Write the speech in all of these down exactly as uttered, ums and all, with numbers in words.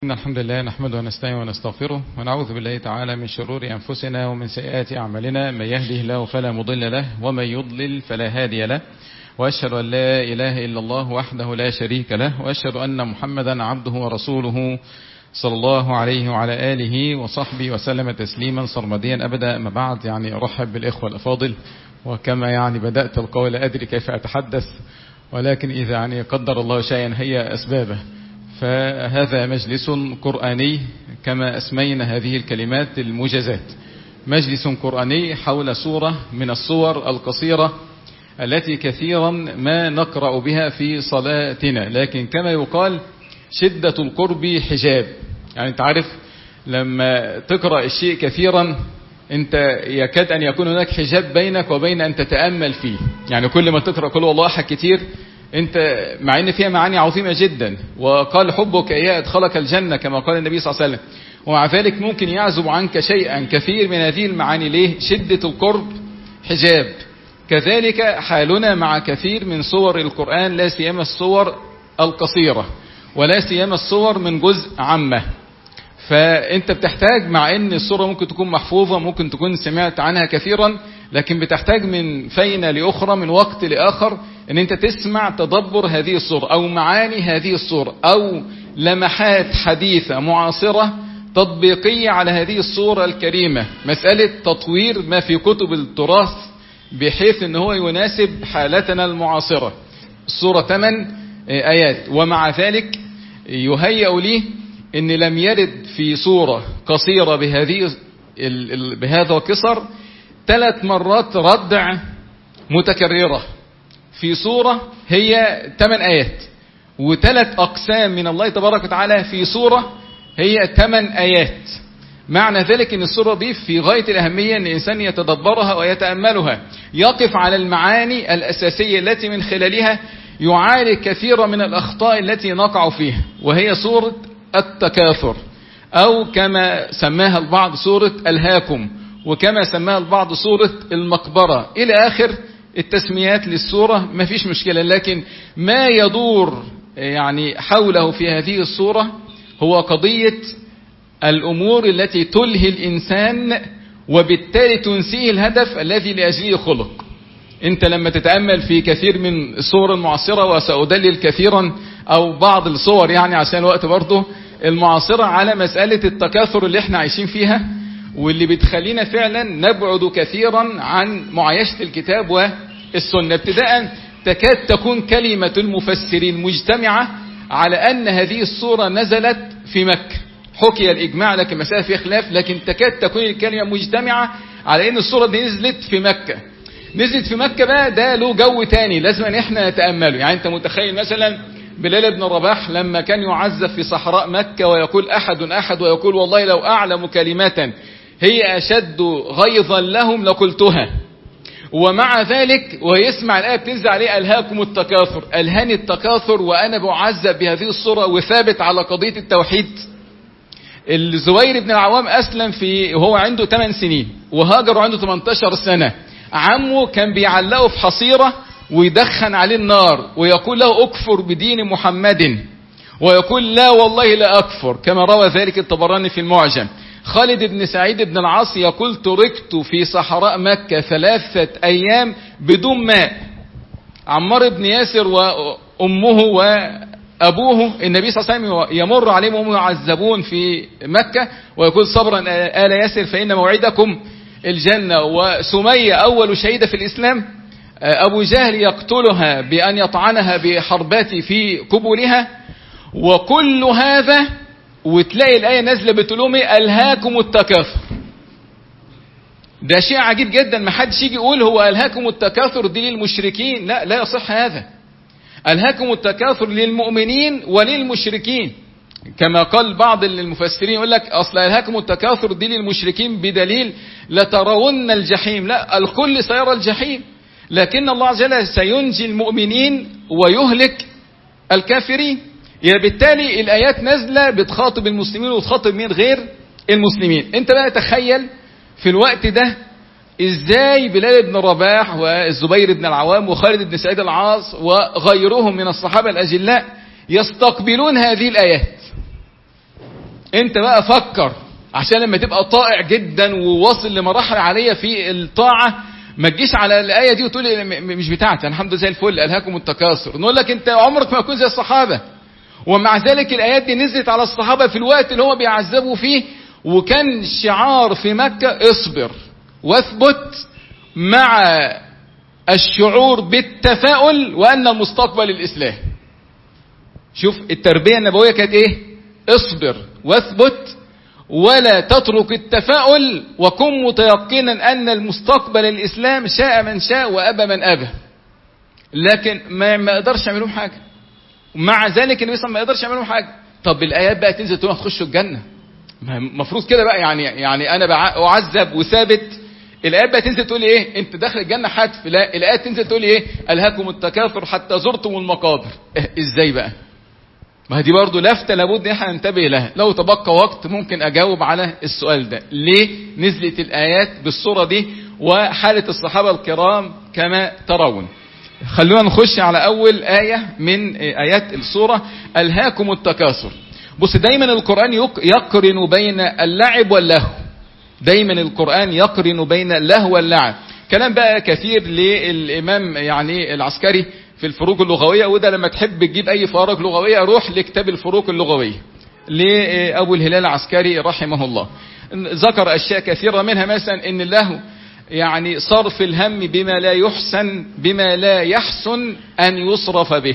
إن الحمد لله نحمده ونستعينه ونستغفره ونعوذ بالله تعالى من شرور أنفسنا ومن سيئات أعمالنا. من يهده الله فلا مضل له ومن يضلل فلا هادي له، وأشهد أن لا إله إلا الله وحده لا شريك له، وأشهد أن محمدا عبده ورسوله صلى الله عليه وعلى آله وصحبه وسلم تسليما سرمديا أبدا. أما بعد، يعني أرحب بالإخوة الأفاضل، وكما يعني بدأت القول لا أدري كيف أتحدث، ولكن إذا يعني قدر الله شيئا هي أسبابه. فهذا مجلس قرآني كما أسمينا هذه الكلمات الموجزات، مجلس قرآني حول سورة من السور القصيرة التي كثيرا ما نقرأ بها في صلاتنا، لكن كما يقال شدة القرب حجاب. يعني أنت عارف لما تقرأ الشيء كثيرا أنت يكاد أن يكون هناك حجاب بينك وبين أن تتأمل فيه. يعني كل ما تقرأ قل والله أحد كتير، انت مع ان فيها معاني عظيمة جدا، وقال حبك اياه ادخلك الجنة كما قال النبي صلى الله عليه وسلم، ومع ذلك ممكن يعزب عنك شيئا كثير من هذه المعاني. ليه؟ شدة القرب حجاب. كذلك حالنا مع كثير من صور القرآن، لا سيما الصور القصيرة، ولا سيما الصور من جزء عامة. فانت بتحتاج، مع ان الصورة ممكن تكون محفوظة، ممكن تكون سمعت عنها كثيرا، لكن بتحتاج من فينة لأخرى، من وقت لآخر، ان انت تسمع تدبر هذه الصورة او معاني هذه الصورة او لمحات حديثة معاصرة تطبيقية على هذه الصورة الكريمة. مسألة تطوير ما في كتب التراث بحيث ان هو يناسب حالتنا المعاصرة. الصورة ثمان آيات، ومع ذلك يهيأ لي ان لم يرد في صورة قصيرة بهذه بهذا القصر ثلاث مرات ردع متكررة في صورة هي ثمان آيات، وثلاث أقسام من الله تبارك وتعالى في صورة هي ثمان آيات. معنى ذلك أن الصورة دي في غاية الأهمية أن الإنسان يتدبرها ويتأملها، يقف على المعاني الأساسية التي من خلالها يعالج كثير من الأخطاء التي نقع فيها، وهي صورة التكاثر، أو كما سماها البعض صورة الهاكم، وكما سماها البعض صورة المقبرة، إلى آخر التسميات للسورة. ما فيش مشكلة، لكن ما يدور يعني حوله في هذه السورة هو قضية الأمور التي تلهي الإنسان، وبالتالي تنسيه الهدف الذي لأجله خلق. أنت لما تتأمل في كثير من الصور المعاصرة، وسأدلل كثيرا أو بعض الصور يعني عشان الوقت برضه المعاصرة على مسألة التكاثر اللي احنا عايشين فيها، واللي بتخلينا فعلا نبعد كثيرا عن معايشة الكتاب والسنة. ابتداء تكاد تكون كلمة المفسرين مجتمعة على أن هذه السورة نزلت في مكة. حكي الإجماع، لكن مسألة فيها خلاف، لكن تكاد تكون الكلمة مجتمعة على أن السورة دي نزلت في مكة. نزلت في مكة بقى ده له جو تاني لازم أن احنا نتأمله. يعني أنت متخيل مثلا بلال بن رباح لما كان يعذب في صحراء مكة ويقول أحد أحد، ويقول والله لو أعلم كلمات هي أشد غيظا لهم لقلتها، ومع ذلك ويسمع الآية بتنزل عليه ألهاكم التكاثر، ألهاني التكاثر وأنا بعذب بهذه الصورة وثابت على قضية التوحيد. الزبير بن العوام أسلم في وهو عنده ثمان سنين، وهاجر عنده ثمانية عشر سنة. عمه كان بيعلقه في حصيرة ويدخن عليه النار ويقول له أكفر بدين محمد، ويقول لا والله لا أكفر، كما روى ذلك الطبراني في المعجم. خالد بن سعيد بن العاص يقول تركت في صحراء مكة ثلاثة أيام بدون ماء. عمار بن ياسر وأمه وأبوه النبي صلى الله عليه وسلم يمر عليهم وهم يعذبون في مكة ويقول صبرا آل ياسر فإن موعدكم الجنة. وسمية أول شهيدة في الإسلام، أبو جهل يقتلها بأن يطعنها بحربات في قبولها. وكل هذا وتلاقي الآية نازلة بتقولهم ألهاكم التكاثر. ده شيء عجيب جدا، ما حدش يجي يقول هو ألهاكم التكاثر دي للمشركين، لا لا يصح هذا. ألهاكم التكاثر للمؤمنين وللمشركين، كما قال بعض المفسرين يقول لك أصل ألهاكم التكاثر دي للمشركين بدليل لترون الجحيم، لا الكل سيرى الجحيم، لكن الله عز وجل سينجي المؤمنين ويهلك الكافرين. يعني بالتالي الآيات نازلة بتخاطب المسلمين وتخاطب مين غير المسلمين. انت بقى تخيل في الوقت ده ازاي بلال بن رباح والزبير بن العوام وخالد بن سعيد العاص وغيرهم من الصحابة الأجلاء يستقبلون هذه الآيات. انت بقى فكر عشان لما تبقى طائع جدا وواصل لمراحل عالية في الطاعة ما تجيش على الآية دي وتقول مش بتاعتي الحمد لله زي الفل ألهاكم التكاثر. نقول لك انت عمرك ما تكون زي الصحابة. ومع ذلك الآيات دي نزلت على الصحابة في الوقت اللي هو بيعذبوا فيه، وكان شعار في مكة اصبر واثبت مع الشعور بالتفاؤل وأن المستقبل الإسلام. شوف التربية النبوية كانت ايه؟ اصبر واثبت ولا تترك التفاؤل وكن متيقنا أن المستقبل الإسلام شاء من شاء وأبى من أبى. لكن ما ما يقدرش يعملوا حاجة. مع ذلك النبي صلى الله عليه وسلم ما يقدرش يعملوا حاجة. طب الآيات بقى تنزل تقول هتخشوا الجنة، المفروض كده بقى يعني يعني أنا أعذب وثابت، الآيات بقى تنزل تقول إيه؟ أنت داخل الجنة حتف. لا، الآيات تنزل تقول إيه؟ ألهاكم التكاثر حتى زرتم المقابر. إيه إزاي بقى؟ ما دي برضو لفتة لابد احنا ننتبه لها. لو تبقى وقت ممكن اجاوب على السؤال ده، ليه نزلت الايات بالصورة دي وحالة الصحابة الكرام كما ترون. خلونا نخش على اول آية من ايات السورة، ألهاكم التكاثر. بص دايما القرآن يقرن بين اللعب واللهو، دايما القرآن يقرن بين اللهو واللعب. كلام بقى كثير للامام يعني العسكري في الفروق اللغوية، وده لما تحب تجيب اي فارق لغوية روح لكتاب الفروق اللغوية لأبو الهلال العسكري رحمه الله. ذكر اشياء كثيرة منها مثلا ان اللهو يعني صرف الهم بما لا يحسن بما لا يحسن ان يصرف به.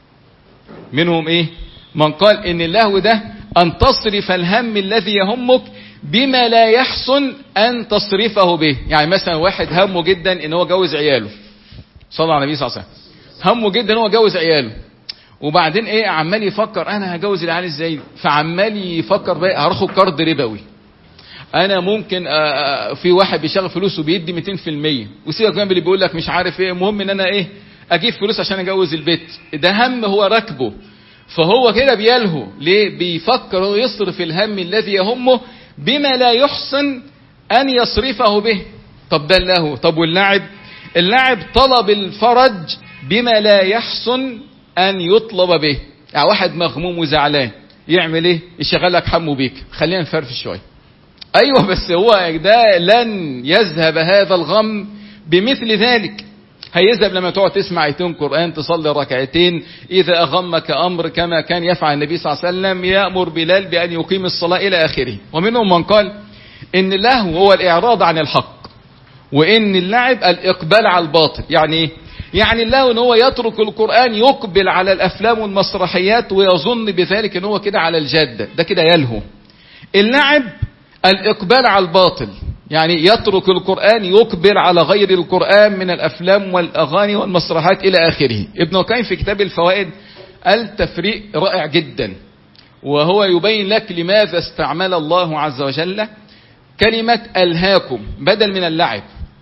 منهم ايه؟ من قال ان اللهو ده ان تصرف الهم الذي يهمك بما لا يحسن ان تصرفه به. يعني مثلا واحد همه جدا ان هو جوز عياله، صلى على النبي صلى الله عليه وسلم، همه جدا ان هو جوز عياله، وبعدين ايه عمال يفكر انا هجوز العيال ازاي، فعمال يفكر بقى هاخد قرض ربوي، انا ممكن في واحد بيشغل فلوسه بيدي مئتين في المية، وسيبك كمان اللي بيقول لك مش عارف ايه، المهم ان انا ايه اجيب فلوس عشان اجوز البيت. ده هم هو راكبه، فهو كده بيلهو ليه؟ بيفكر هو يصرف الهم الذي يهمه بما لا يحسن ان يصرفه به. طب ده اللهو. طب واللعب؟ اللعب طلب الفرج بما لا يحسن ان يطلب به. يعني واحد مغموم وزعلان يعمل ايه؟ يشغل لك حمو بيك، خلينا نفرفش شويه. ايوه بس هو ده لن يذهب هذا الغم بمثل ذلك. هيذهب لما تقعد تسمع ايتين قرآن، تصلي ركعتين، اذا اغمك امر كما كان يفعل النبي صلى الله عليه وسلم يأمر بلال بان يقيم الصلاة الى اخره. ومنهم من قال ان اللهو هو الاعراض عن الحق، وان اللعب الاقبال على الباطل. يعني ايه؟ يعني اللهو ان هو يترك القرآن يقبل على الافلام والمسرحيات ويظن بذلك ان هو كده على الجادة، ده كده يلهو. اللعب الاقبال على الباطل، يعني يترك القرآن يقبل على غير القرآن من الافلام والاغاني والمسرحيات الى اخره. ابن القيم في كتاب الفوائد التفريق رائع جدا، وهو يبين لك لماذا استعمل الله عز وجل كلمة ألهاكم بدل من اللعب.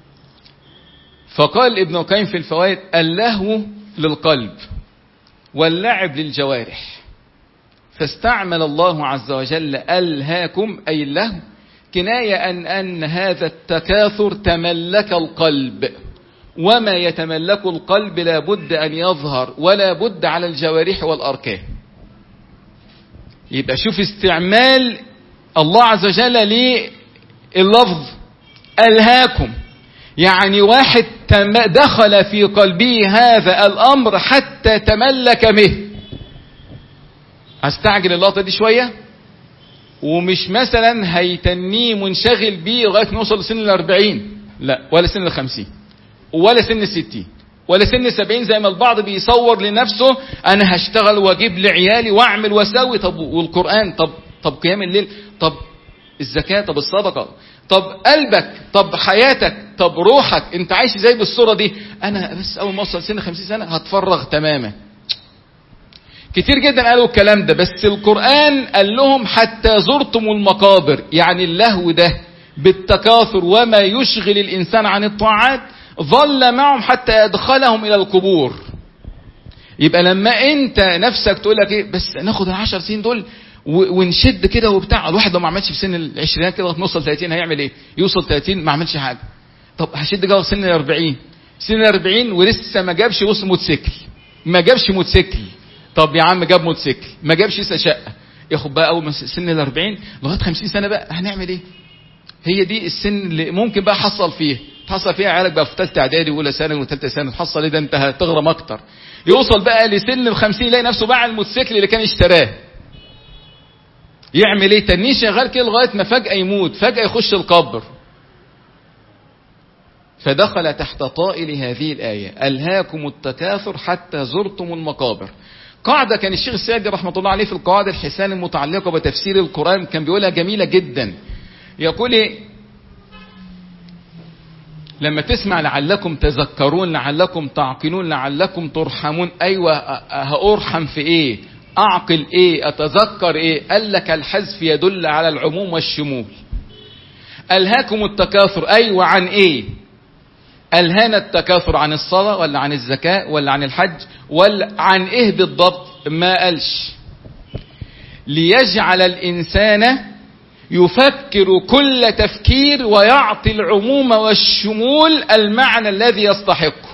فقال ابن القيم في الفوائد اللهو للقلب واللعب للجوارح، فاستعمل الله عز وجل ألهاكم أي اللهو كناية أن, أن هذا التكاثر تملك القلب، وما يتملك القلب لا بد أن يظهر ولا بد على الجوارح والأركان. يبقى شوف استعمال الله عز وجل لللفظ ألهاكم، يعني واحد دخل في قلبه هذا الأمر حتى تملك به. هستعجل اللقطة دي شوية، ومش مثلا هيتنيه منشغل بيه لغاية نوصل لسن الأربعين، لا، ولا سن الخمسين، ولا سن الستين، ولا سن السبعين زي ما البعض بيصور لنفسه أنا هشتغل وأجيب لعيالي وأعمل وأسوي. طب والقرآن؟ طب طب قيام الليل؟ طب الزكاة؟ طب الصدقة؟ طب قلبك؟ طب حياتك؟ طب روحك؟ انت عايش ازاي بالصورة دي؟ انا بس اول ما اوصل سن خمسين سنة هتفرغ تماما. كتير جدا قالوا الكلام ده، بس القرآن قال لهم حتى زرتم المقابر. يعني اللهو ده بالتكاثر وما يشغل الانسان عن الطاعات ظل معهم حتى يدخلهم الى القبور. يبقى لما انت نفسك تقول لك ايه بس ناخد العشر سنين دول ونشد كده وبتاع، الواحد لو ما عملش في سن العشرينات كده نوصل ثلاثين هيعمل ايه؟ يوصل ثلاثين ما عملش حاجه. طب هشد جوه سن الأربعين، سن الأربعين ولسه ما جابش وصل موتوسيكل، ما جابش موتوسيكل. طب يا عم جاب موتوسيكل، ما جابش لسه شقه. ياخد بقى اول سن الاربعين لغايه خمسين سنه بقى هنعمل ايه؟ هي دي السن اللي ممكن بقى حصل فيه تحصل فيها عيالك بقى في ثالثه اعدادي واولى ثانوي وثالثه ثانوي تحصل ايه ده انت هتغرم اكتر. يوصل بقى لسن الخمسين يلاقي نفسه باع الموتوسيكل اللي كان اشتراه. يعمل ايه؟ تنيه شغال كده لغايه ما فجاه يموت، فجاه يخش القبر. فدخل تحت طائل هذه الايه الهاكم التكاثر حتى زرتم المقابر. قاعده كان الشيخ السعدي رحمه الله عليه في القواعد الحسان المتعلقه بتفسير القران كان بيقولها جميله جدا. يقول ايه؟ لما تسمع لعلكم تذكرون لعلكم تعقلون لعلكم ترحمون، ايوه هارحم في ايه؟ اعقل ايه؟ اتذكر ايه؟ قال لك الحذف يدل على العموم والشمول. الهاكم التكاثر ايوه عن ايه؟ الهانا التكاثر عن الصلاة ولا عن الزكاة ولا عن الحج ولا عن ايه بالضبط؟ ما قالش. ليجعل الانسان يفكر كل تفكير ويعطي العموم والشمول المعنى الذي يستحقه.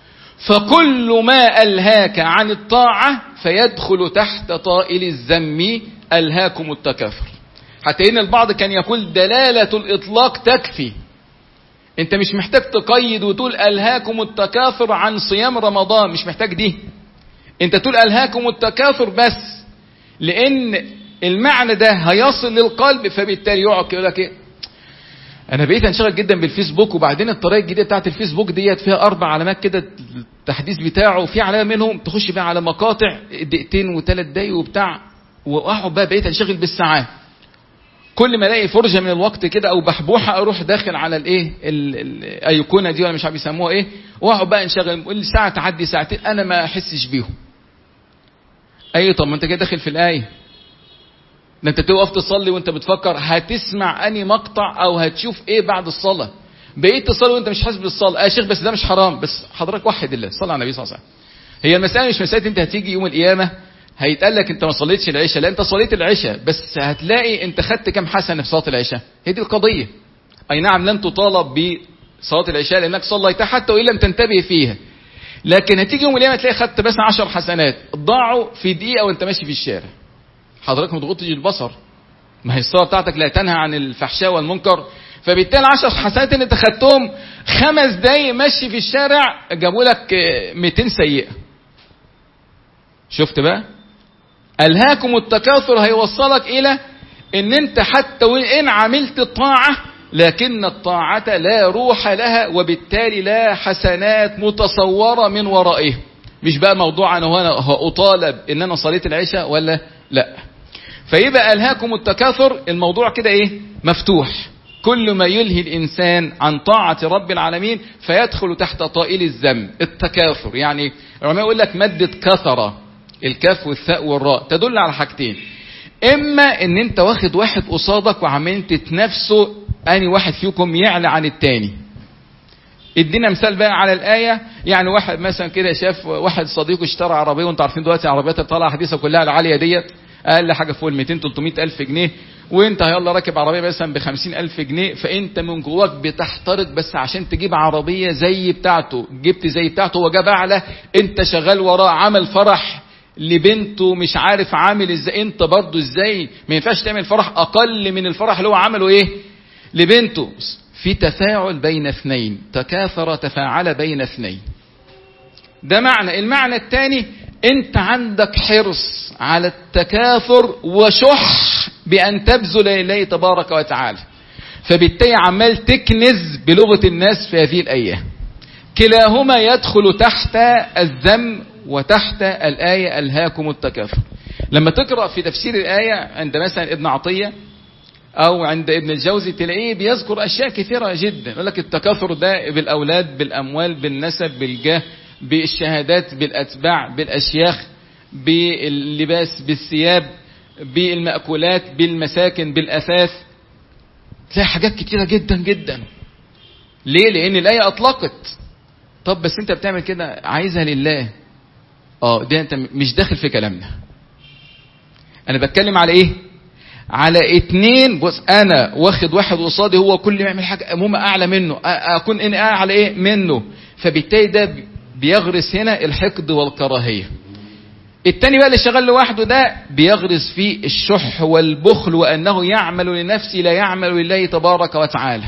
فكل ما ألهاك عن الطاعة فيدخل تحت طائل الذم ألهاكم التكاثر. حتى إن البعض كان يقول دلالة الإطلاق تكفي، انت مش محتاج تقيد وتقول ألهاكم التكاثر عن صيام رمضان، مش محتاج دي. انت تقول ألهاكم التكاثر بس، لأن المعنى ده هيصل للقلب، فبالتالي يقعد يقول لك ايه؟ انا بقيت انشغل جدا بالفيسبوك، وبعدين الطريقه الجديده بتاعت الفيسبوك ديت فيها اربع علامات كده التحديث بتاعه، وفي علامه منهم تخش بقى على مقاطع دقيقتين وثلاث دقايق وبتاع، واقعد بقى بقيت انشغل بالساعات. كل ما الاقي فرجه من الوقت كده او بحبوحه اروح داخل على الايه الايقونه دي ولا مش عارف يسموها ايه، واقعد بقى انشغل الساعه تعدي ساعتين انا ما احسش بيهم. اي طب ما انت كده داخل في الايه، ده انت تقف تصلي وانت بتفكر هتسمع اني مقطع او هتشوف ايه بعد الصلاه. بقيت تصلي وانت مش حاسس بالصلاه. اه يا شيخ بس ده مش حرام، بس حضرتك وحد الله صلى على النبي صلى الله عليه وسلم. هي المساله مش مساله انت هتيجي يوم القيامه هيتقال لك انت ما صليتش العشاء، لا انت صليت العشاء بس هتلاقي انت خدت كام حسنه في صلاه العشاء. هي دي القضيه. اي نعم لن تطالب بصلاه العشاء لانك صليتها حتى وان لم تنتبه فيها، لكن هتيجي يوم القيامه تلاقي خدت بس عشر حسنات ضاعوا في دقيقه وانت ماشي في الشارع. حضرتك ما تغطش البصر، ما هي الصلاه بتاعتك لا تنهى عن الفحشاء والمنكر، فبالتالي عشر حسنات اللي انت خدتهم خمس دقايق ماشي في الشارع جابوا لك مئتين سيئه. شفت بقى؟ ألهاكم التكاثر هيوصلك إلى إن أنت حتى وإن عملت الطاعة لكن الطاعة لا روح لها، وبالتالي لا حسنات متصورة من ورائه. مش بقى موضوع أنا هنا هأطالب إن أنا صليت العشاء ولا لا. فيبقى ألهاكم التكاثر الموضوع كده إيه؟ مفتوح. كل ما يلهي الإنسان عن طاعة رب العالمين فيدخل تحت طائل الذم. التكاثر يعني العلماء يقول لك مادة كثرة، الكاف والثاء والراء تدل على حاجتين. اما ان انت واخد واحد قصادك وعمال تتنافسوا اني واحد فيكم يعلى عن التاني. ادينا مثال بقى على الايه. يعني واحد مثلا كده شاف واحد صديقه اشترى عربيه، وانتوا عارفين دلوقتي العربيات الطالعه حديثه كلها العاليه ديت اقل حاجه فوق ال مئتين ثلاثمئة الف جنيه، وانت يلا راكب عربيه مثلا ب خمسين الف جنيه، فانت من جواك بتحترق بس عشان تجيب عربيه زي بتاعته. جبت زي بتاعته هو جاب اعلى، انت شغال وراه عمل فرح لبنته مش عارف عامل ازاي، انت برضو ازاي ما ينفعش تعمل فرح اقل من الفرح اللي هو عمله ايه لبنته. في تفاعل بين اثنين، تكاثر تفاعل بين اثنين. ده معنى. المعنى الثاني انت عندك حرص على التكاثر وشح بان تبذل لله تبارك وتعالى، فبالتالي عمال تكنز بلغة الناس في هذه الايام. كلاهما يدخل تحت الذم وتحت الآية ألهاكم التكاثر. لما تقرأ في تفسير الآية عند مثلا ابن عطية أو عند ابن الجوزي تلاقيه بيذكر أشياء كثيرة جدا. يقول لك التكاثر ده بالأولاد، بالأموال، بالنسب، بالجاه، بالشهادات، بالأتباع، بالأشياخ، باللباس، بالثياب، بالمأكولات، بالمساكن، بالأثاث. تلاقي حاجات كثيرة جدا جدا. ليه؟ لأن الآية أطلقت. طب بس أنت بتعمل كده عايزها لله. اه ده انت مش داخل في كلامنا. انا بتكلم على ايه؟ على اتنين. بص انا واخد واحد قصادي هو كل ما يعمل حاجه المهم اعلى منه، اكون انا اعلى ايه منه، فبالتالي ده بيغرس هنا الحقد والكراهيه. التاني بقى اللي شغال لوحده ده بيغرس فيه الشح والبخل، وأنه يعمل لنفسه لا يعمل لله تبارك وتعالى.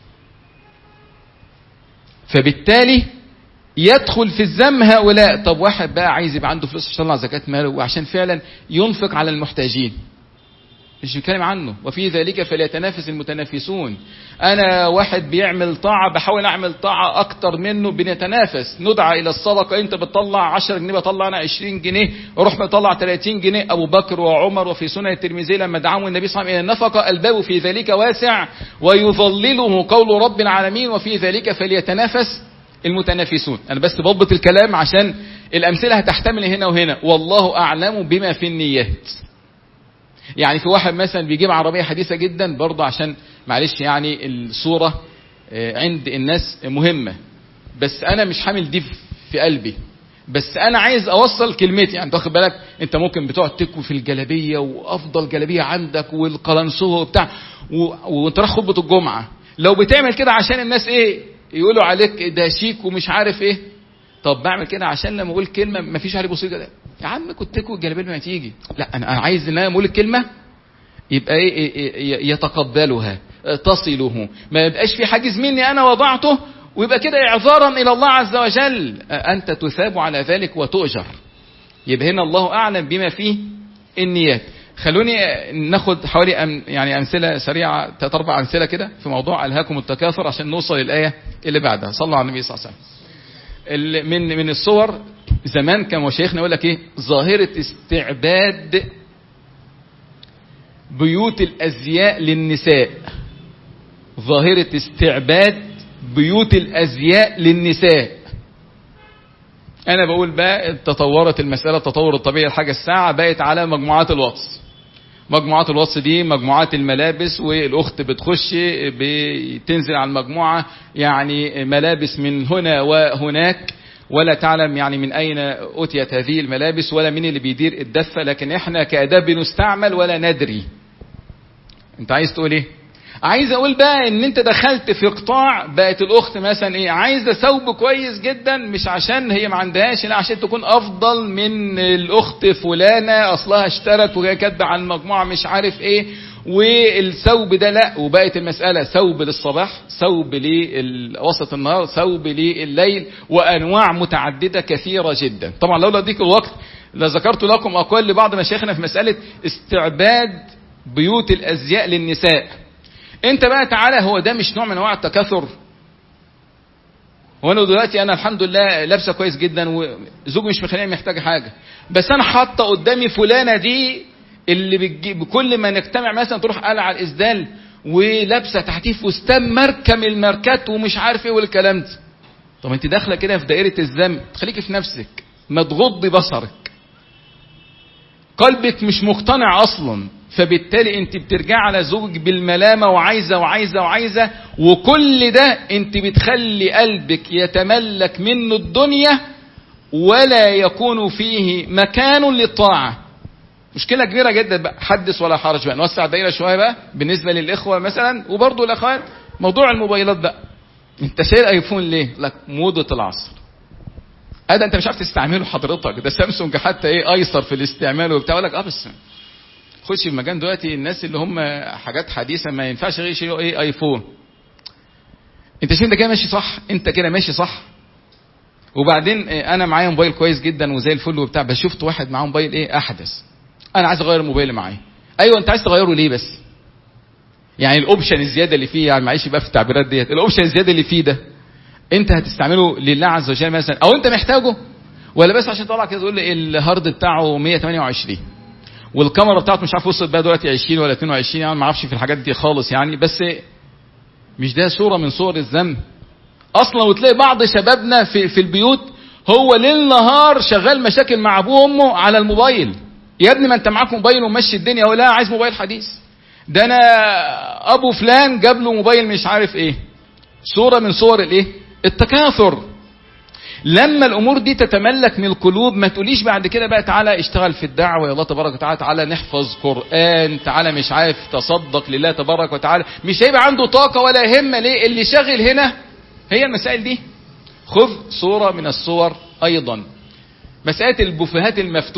فبالتالي يدخل في الذم هؤلاء. طب واحد بقى عايز يبقى عنده فلوس عشان يطلع زكاة ماله وعشان فعلا ينفق على المحتاجين، مش بيتكلم عنه. وفي ذلك فليتنافس المتنافسون. انا واحد بيعمل طاعه بحاول اعمل طاعه اكتر منه، بنتنافس، ندعى الى الصدقه، انت بتطلع عشرة جنيه بطلع انا عشرين جنيه، روح بطلع ثلاثين جنيه. ابو بكر وعمر. وفي سنن الترمذي لما دعاهم النبي صلى الله عليه وسلم الى النفقه الباب في ذلك واسع ويظلله قول رب العالمين وفي ذلك فليتنافس المتنافسون. انا بس بضبط الكلام عشان الامثله هتحتمل هنا وهنا. والله اعلم بما في النيات. يعني في واحد مثلا بيجيب عربية حديثة جدا برضه، عشان معلش يعني الصورة عند الناس مهمة، بس انا مش حامل دي في قلبي، بس انا عايز اوصل كلمتي. يعني تاخد بالك انت ممكن بتقعد تكوي في الجلابية وافضل جلابية عندك والقلنسوه وبتاع وانت رايح خطبة الجمعة، لو بتعمل كده عشان الناس ايه يقولوا عليك ده شيك ومش عارف ايه، طب بعمل كده عشان لما اقول كلمه ما فيش عليه بصير كده يا عم كنت تكوي الجلابيه ما تيجي. لا انا عايز ان انا اقول الكلمه يبقى ايه يتقبلها تصله، ما يبقاش في حاجز مني انا وضعته ويبقى كده اعذارا الى الله عز وجل. انت تثاب على ذلك وتؤجر. يبقى هنا الله اعلم بما فيه النيات. خلوني ناخد حوالي أم يعني امثله سريعه، ثلاث اربع امثله كده في موضوع الهاكم التكاثر عشان نوصل للايه اللي بعدها. صلوا على النبي صلى الله عليه وسلم. من من الصور زمان كان مشايخنا يقول لك ايه ظاهره استعباد بيوت الازياء للنساء. ظاهره استعباد بيوت الازياء للنساء. انا بقول بقى تطورت المساله التطور الطبيعي الحاجه الساعه بقت على مجموعات الواتس. مجموعات الواتس دي مجموعات الملابس، والاخت بتخش بتنزل على المجموعه يعني ملابس من هنا وهناك، ولا تعلم يعني من اين اتيت هذه الملابس ولا مين اللي بيدير الدفه، لكن احنا كاداب بنستعمل ولا ندري. انت عايز تقول ايه؟ عايز اقول بقى ان انت دخلت في قطاع بقت الاخت مثلا ايه عايزه ثوب كويس جدا، مش عشان هي ما عندهاش، لا عشان تكون افضل من الاخت فلانه اصلها اشترت وهي كاتبه على المجموعه مش عارف ايه، والثوب ده لا. وبقت المساله ثوب للصباح، ثوب لوسط النهار، ثوب لليل، وانواع متعدده كثيره جدا. طبعا لولا ضيق الوقت لذكرت لكم اقوال لبعض مشايخنا في مساله استعباد بيوت الازياء للنساء. انت بقى تعالى، هو ده مش نوع من انواع التكاثر؟ هو انا دلوقتي انا الحمد لله لابسه كويس جدا وزوجي مش مخليني محتاج حاجه، بس انا حاطه قدامي فلانه دي اللي بتجيب كل ما نجتمع مثلا تروح قلع على الاسدال ولابسه تحتيه فستان ماركه من الماركات ومش عارف ايه والكلام ده. طب انت داخله كده في دائره الذم، خليكي في نفسك، ما تغضي بصرك، قلبك مش مقتنع اصلا، فبالتالي انت بترجع على زوجك بالملامه وعايزه وعايزه وعايزه، وكل ده انت بتخلي قلبك يتملك منه الدنيا ولا يكون فيه مكان للطاعه. مشكله كبيره جدا بقى. حدث ولا حرج بقى، نوسع دايره شويه بقى بالنسبه للاخوه مثلا وبرضه الاخوات. موضوع الموبايلات بقى، انت شايل ايفون ليه؟ لك موضه العصر. ادى انت مش عارف تستعمله حضرتك، ده سامسونج حتى ايه ايسر في الاستعمال وبتاع. لك اه بس خش في مكان دلوقتي الناس اللي هم حاجات حديثه ما ينفعش غير يشيلوا ايه ايفون. انت شايف انت كده ماشي صح؟ انت كده ماشي صح؟ وبعدين انا معايا موبايل كويس جدا وزي الفل وبتاع، بس شفت واحد معاه موبايل ايه احدث، انا عايز اغير الموبايل اللي معايا. ايوه انت عايز تغيره ليه بس؟ يعني الاوبشن الزياده اللي فيه، يعني معلش بقى في التعبيرات ديت، الاوبشن الزياده اللي فيه ده انت هتستعمله لله عز وجل مثلا، او انت محتاجه، ولا بس عشان طلع كده تقول لي الهارد بتاعه مية وتمانية وعشرين والكاميرا بتاعته مش عارف وصلت بقى دلوقتي عشرين ولا اتنين وعشرين، يعني ما اعرفش في الحاجات دي خالص يعني، بس مش ده صوره من صور الذنب اصلا؟ وتلاقي بعض شبابنا في في البيوت هو ليل نهار شغال مشاكل مع ابوه وامه على الموبايل. يا ابني ما انت معاك موبايل ومشي الدنيا، ولا عايز موبايل حديث؟ ده انا ابو فلان جاب له موبايل مش عارف ايه. صوره من صور الايه التكاثر. لما الامور دي تتملك من القلوب ما تقوليش بعد كده بقى تعالى اشتغل في الدعوه يا الله تبارك وتعالى، تعالى نحفظ قران، تعالى مش عارف تصدق لله تبارك وتعالى، مش هيبقى عنده طاقه ولا همه. ليه؟ اللي شاغل هنا هي المسائل دي. خذ صوره من الصور ايضا مسألة البوفيهات المفتوحة.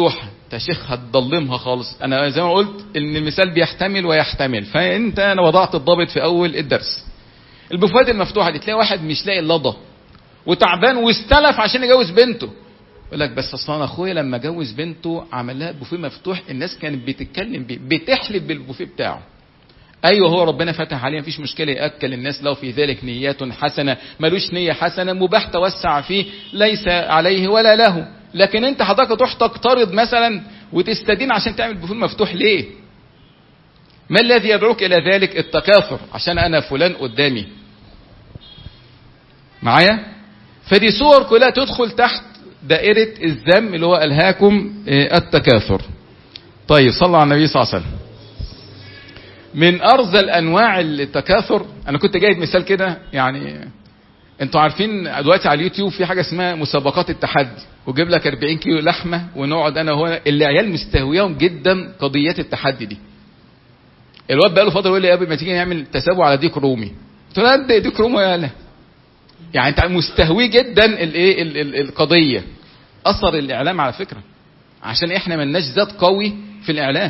انت شيخ هتضلمها خالص. انا زي ما قلت ان المثال بيحتمل ويحتمل، فانت انا وضعت الضابط في اول الدرس. البوفات المفتوحه دي تلاقي واحد مش لاقي اللضه وتعبان واستلف عشان يجوز بنته، يقول لك بس اصلا اخويا لما جوز بنته عمل لها بوفيه مفتوح، الناس كانت بتتكلم بيه، بتحلف بالبوفيه بتاعه. ايوه هو ربنا فتح عليه مفيش مشكله ياكل الناس لو في ذلك نيات حسنه، ملوش نيه حسنه مباح توسع فيه ليس عليه ولا له. لكن انت حضرتك تروح تقترض مثلا وتستدين عشان تعمل بوفيه مفتوح ليه؟ ما الذي يدعوك الى ذلك؟ التكاثر، عشان انا فلان قدامي معايا. فدي صور كلها تدخل تحت دائره الذم اللي هو الهاكم التكاثر. طيب صلى على النبي صلى الله عليه وسلم. من ارذل انواع التكاثر، انا كنت جايب مثال كده، يعني انتوا عارفين دلوقتي على اليوتيوب في حاجه اسمها مسابقات التحدي، وجيب لك أربعين كيلو لحمه ونقعد انا وهو، اللي عيال مستهويهم جدا قضيات التحدي دي. الواد بقى له فتره يقول لي يا ابني ما تيجي نعمل تسابق على ديك رومي، قلت له قد ديك رومي يا لا، يعني انت مستهوي جدا الايه القضيه. اثر الاعلام على فكره، عشان احنا مالناش ذات قوي في الاعلام،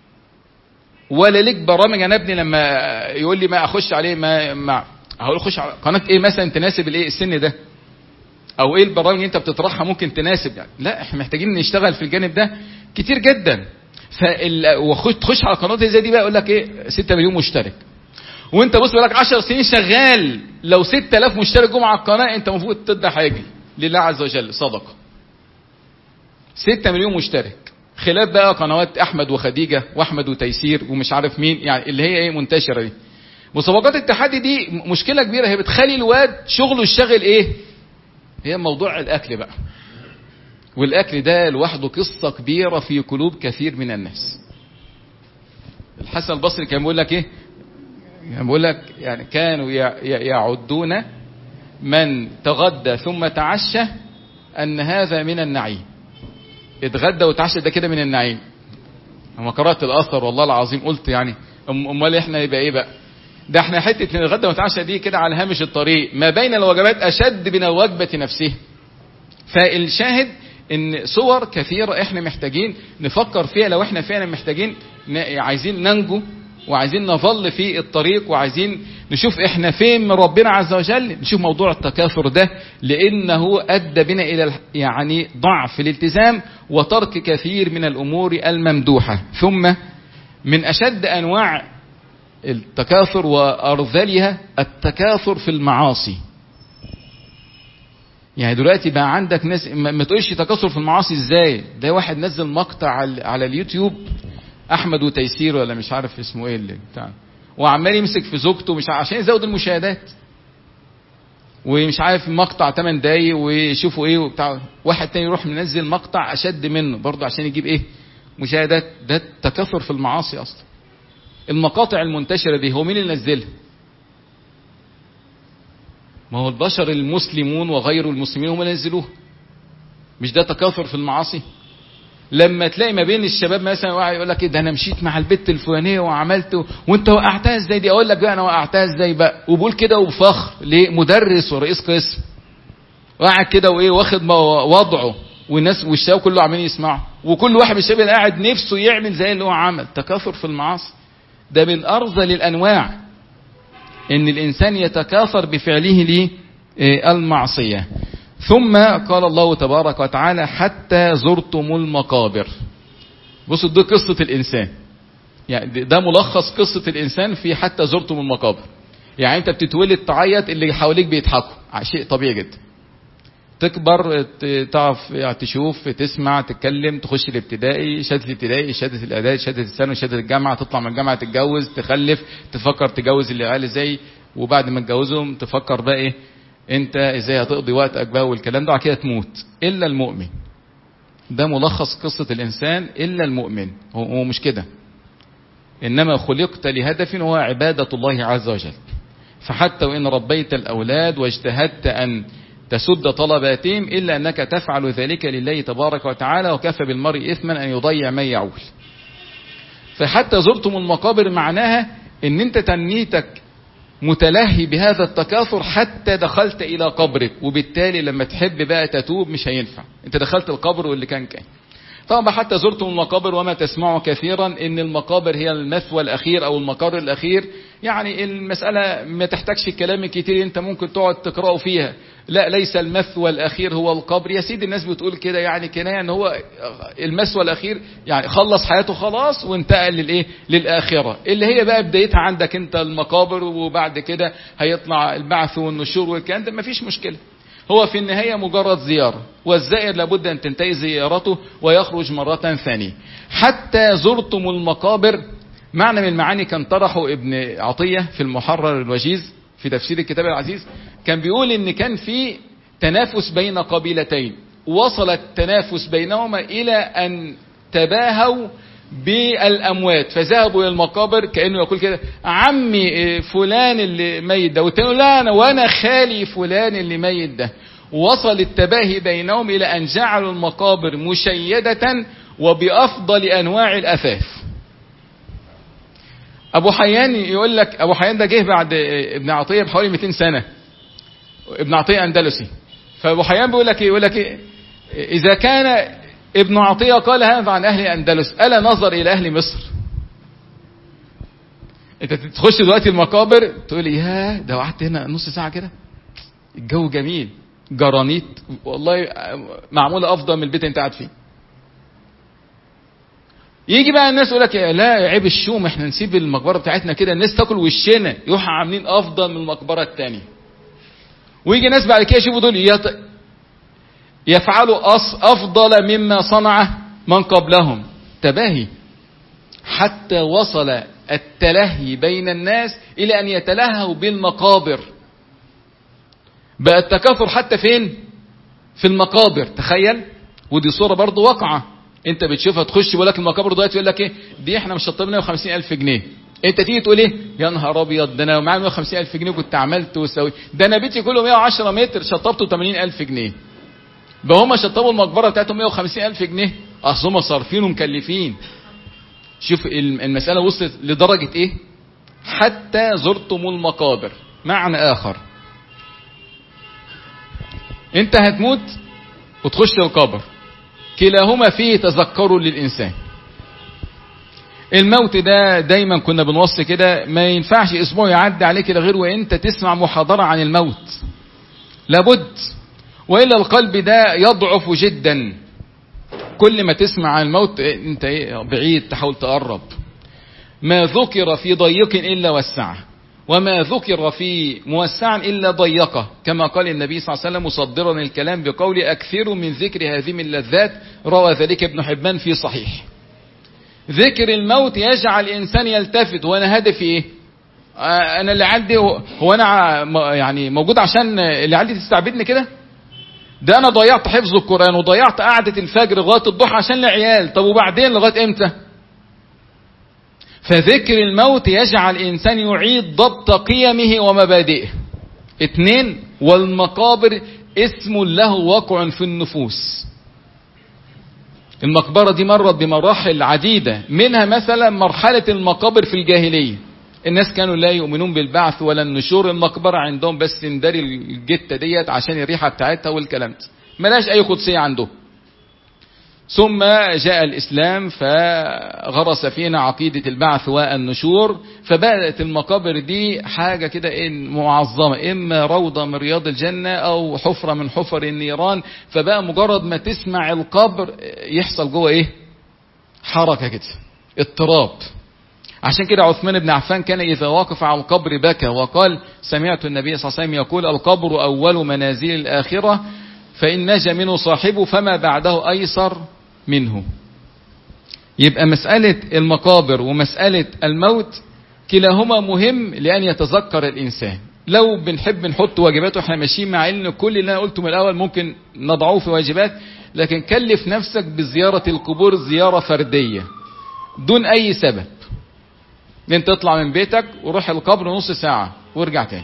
ولا ليك برامج. انا ابني لما يقول لي ما اخش عليه ما, ما هقول خش على قناه ايه مثلا تناسب الايه السن ده، او ايه البرامج انت بتطرحها ممكن تناسب يعني. لا احنا محتاجين نشتغل في الجانب ده كتير جدا. فال وخش تخش على قناه زي دي بقى يقول لك ايه ستة مليون مشترك، وانت بص بقى لك عشر سنين شغال، لو ستة آلاف مشترك جم على القناه انت المفروض تدي حاجه لله عز وجل صدقه. ستة مليون مشترك، خلاف بقى قنوات احمد وخديجه واحمد وتيسير ومش عارف مين، يعني اللي هي ايه منتشره دي. مسابقات التحدي دي مشكله كبيره، هي بتخلي الواد شغله الشاغل ايه؟ هي موضوع الاكل بقى، والاكل ده لوحده قصه كبيره في قلوب كثير من الناس. الحسن البصري كان بيقول لك ايه؟ كان بيقول لك يعني كانوا يعدون من تغدى ثم تعشى ان هذا من النعيم. اتغدى وتعشى ده كده من النعيم. اما قرات الاثر والله العظيم قلت يعني امال احنا يبقى ايه بقى؟ ده احنا حته الغداء والعشاء دي كده على هامش الطريق، ما بين الوجبات اشد من الوجبه نفسها. فالشاهد ان صور كثيره احنا محتاجين نفكر فيها، لو احنا فعلا محتاجين عايزين ننجو وعايزين نظل في الطريق وعايزين نشوف احنا فين من ربنا عز وجل، نشوف موضوع التكاثر ده، لانه ادى بنا الى يعني ضعف الالتزام وترك كثير من الامور الممدوحه. ثم من اشد انواع التكاثر وارذلها التكاثر في المعاصي. يعني دلوقتي بقى عندك ناس ما تقولش تكاثر في المعاصي ازاي، ده واحد نزل مقطع على اليوتيوب احمد وتيسير ولا مش عارف اسمه ايه اللي بتاع، وعمال يمسك في زوجته مش عشان يزود المشاهدات، ومش عارف مقطع ثمانية دقايق ويشوفوا ايه وبتاع، واحد تاني يروح منزل مقطع اشد منه برضه عشان يجيب ايه مشاهدات. ده تكاثر في المعاصي اصلا. المقاطع المنتشره دي هو مين اللي نزلها؟ ما هو البشر المسلمون وغير المسلمين هم اللي نزلوها. مش ده تكاثر في المعاصي؟ لما تلاقي ما بين الشباب مثلا واحد يقول لك ايه ده انا مشيت مع البت الفلانيه وعملت وانت وقعتها ازاي دي، اقول لك بقى انا وقعتها ازاي بقى، وبقول كده وبفخر ليه؟ مدرس ورئيس قسم وقاعد كده وايه واخد وضعه، والناس والشباب كله عمالين يسمعوا، وكل واحد من الشباب قاعد نفسه يعمل زي اللي هو عمل. تكاثر في المعاصي ده من ارذل الانواع، ان الانسان يتكاثر بفعله للمعصيه. ثم قال الله تبارك وتعالى حتى زرتم المقابر. بصوا دي قصة الإنسان، يعني ده ملخص قصة الإنسان في حتى زرتم المقابر. يعني أنت بتتولد تعيط اللي حواليك بيضحكوا، شيء طبيعي جدا. تكبر تعرف يعني تشوف تسمع تتكلم، تخش الابتدائي، شهادة الابتدائي، شهادة الإعدادي، شهادة الثانوي، شهادة الجامعة، تطلع من الجامعة تتجوز، تخلف، تفكر تجوز اللي عيال ازاي، وبعد ما تجوزهم تفكر بقى ايه انت ازاي هتقضي وقتك بقى والكلام ده، على كده تموت. الا المؤمن، ده ملخص قصة الانسان، الا المؤمن هو مش كده، انما خلقت لهدف وهو عبادة الله عز وجل. فحتى وان ربيت الاولاد واجتهدت ان تسد طلباتهم الا انك تفعل ذلك لله تبارك وتعالى، وكفى بالمرء اثما ان يضيع من يعول. فحتى زرتم المقابر معناها ان انت تنيتك متلهي بهذا التكاثر حتى دخلت الى قبرك، وبالتالي لما تحب بقى تتوب مش هينفع، انت دخلت القبر واللي كان كان. طبعا حتى زرتم المقابر وما تسمعوا كثيرا ان المقابر هي المثوى الاخير او المقر الاخير. يعني المسألة ما تحتاجش الكلام كتير، انت ممكن تقعد تقرأه فيها. لا، ليس المثوى الاخير هو القبر يا سيدي. الناس بتقول كده يعني كناية ان هو المثوى الاخير، يعني خلص حياته خلاص وانتقل للايه للاخرة، اللي هي بقى بدايتها عندك انت المقابر، وبعد كده هيطلع البعث والنشور والكلام ده، مفيش مشكلة. هو في النهاية مجرد زيارة، والزائر لابد أن تنتهي زيارته ويخرج مرة ثانية. حتى زرتم المقابر، معنى من المعاني كان طرحه ابن عطية في المحرر الوجيز في تفسير الكتاب العزيز. كان بيقول إن كان في تنافس بين قبيلتين، وصل التنافس بينهما إلى أن تباهوا بالأموات، فذهبوا إلى المقابر كأنه يقول كده عمي فلان اللي ميت ده، والتاني لا أنا وأنا خالي فلان اللي ميت ده. وصل التباهي بينهم إلى أن جعلوا المقابر مشيدة وبأفضل أنواع الأثاث. أبو حيان يقول لك، أبو حيان ده جه بعد ابن عطية بحوالي مئتين سنة، ابن عطية أندلسي. فأبو حيان بيقول لك يقول لك إذا كان ابن عطية قال هذا عن أهل أندلس، ألا نظر إلى أهل مصر؟ أنت تخش دلوقتي المقابر تقول يا ده قعدت هنا نص ساعة كده، الجو جميل، جرانيت والله معمولة أفضل من البيت أنت قاعد فيه. يجي بقى الناس يقول لك لا عيب الشوم، احنا نسيب المقبرة بتاعتنا كده الناس تاكل وشنا، يروحوا عاملين أفضل من المقبرة الثانية. ويجي ناس بعد كده يشوفوا دول يط... يفعلوا أفضل مما صنع من قبلهم. تباهي، حتى وصل التلهي بين الناس إلى أن يتلهوا بالمقابر. بقى التكاثر حتى فين؟ في المقابر. تخيل، ودي صورة برضو واقعة انت بتشوفها. تخش يقول لك المقابر دلوقتي يقول لك ايه دي احنا مش شطبنا مئة وخمسين ألف جنيه. انت تيجي تقول ايه يا نهار ابيض، ده انا معايا مئة وخمسين ألف جنيه كنت عملت وسوي، ده انا بيتي كله مئة وعشرة متر شطبته ثمانين ألف جنيه. بقى هم شطبوا المقبرة بتاعتهم مئة وخمسين ألف جنيه، اصل هم صارفين ومكلفين. شوف المسألة وصلت لدرجة ايه. حتى زرتم المقابر. معنى اخر، انت هتموت وتخش القبر، كلاهما فيه تذكر للإنسان. الموت ده دايما كنا بنوصي كده، ما ينفعش اسبوع يعدي عليك الا غير وانت تسمع محاضرة عن الموت، لابد، وإلا القلب ده يضعف جدا. كل ما تسمع عن الموت انت بعيد تحاول تقرب. ما ذكر في ضيق إلا وسعه، وما ذكر في موسعا إلا ضيقه، كما قال النبي صلى الله عليه وسلم مصدرا الكلام بقول أكثر من ذكر هذه اللذات، روى ذلك ابن حبان في صحيح. ذكر الموت يجعل الإنسان يلتفت، وأنا هدفي إيه؟ أنا اللي عندي هو أنا يعني موجود عشان اللي عندي تستعبدني كده؟ ده أنا ضيعت حفظ القرآن وضيعت قعدة الفجر لغاية الضحى عشان العيال، طب وبعدين لغاية إمتى؟ فذكر الموت يجعل الإنسان يعيد ضبط قيمه ومبادئه. اثنين، والمقابر اسم له وقع في النفوس. المقبرة دي مرت بمراحل عديدة، منها مثلا مرحلة المقابر في الجاهلية. الناس كانوا لا يؤمنون بالبعث ولا النشور، المقبرة عندهم بس نداري الجتة ديت عشان الريحة بتاعتها والكلام ده، ملاش أي قدسية عنده. ثم جاء الإسلام فغرس فينا عقيدة البعث والنشور، فبدأت المقابر دي حاجة كده معظمة، إما روضة من رياض الجنة أو حفرة من حفر النيران. فبقى مجرد ما تسمع القبر يحصل جوه إيه؟ حركة كده، اضطراب. عشان كده عثمان بن عفان كان إذا وقف على القبر بكى وقال سمعت النبي صلى الله عليه وسلم يقول القبر أول منازل الآخرة، فإن نجا منه صاحبه فما بعده أيسر منه. يبقى مسألة المقابر ومسألة الموت كلاهما مهم لأن يتذكر الإنسان. لو بنحب نحط واجبات واحنا ماشيين، مع ان كل اللي انا قلته من الاول ممكن نضعوه في واجبات، لكن كلف نفسك بزيارة القبور زيارة فردية دون اي سبب. انت تطلع من بيتك وروح القبر نص ساعة وارجع تاني.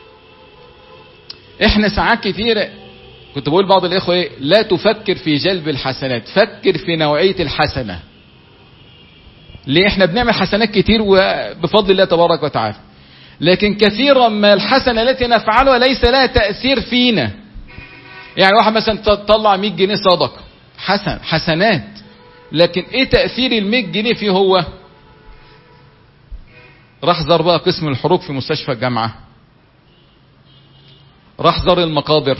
احنا ساعات كتيرة كنت بقول بعض الاخوة ايه، لا تفكر في جلب الحسنات، فكر في نوعية الحسنة. ليه؟ احنا بنعمل حسنات كتير وبفضل الله تبارك وتعالى، لكن كثيرا ما الحسنة التي نفعلها ليس لها تأثير فينا. يعني واحد مثلا تطلع مئة جنيه صدقة، حسن حسنات، لكن ايه تأثير المية جنيه فيه؟ هو راح زار بقى قسم الحروق في مستشفى الجامعة، راح زار المقابر.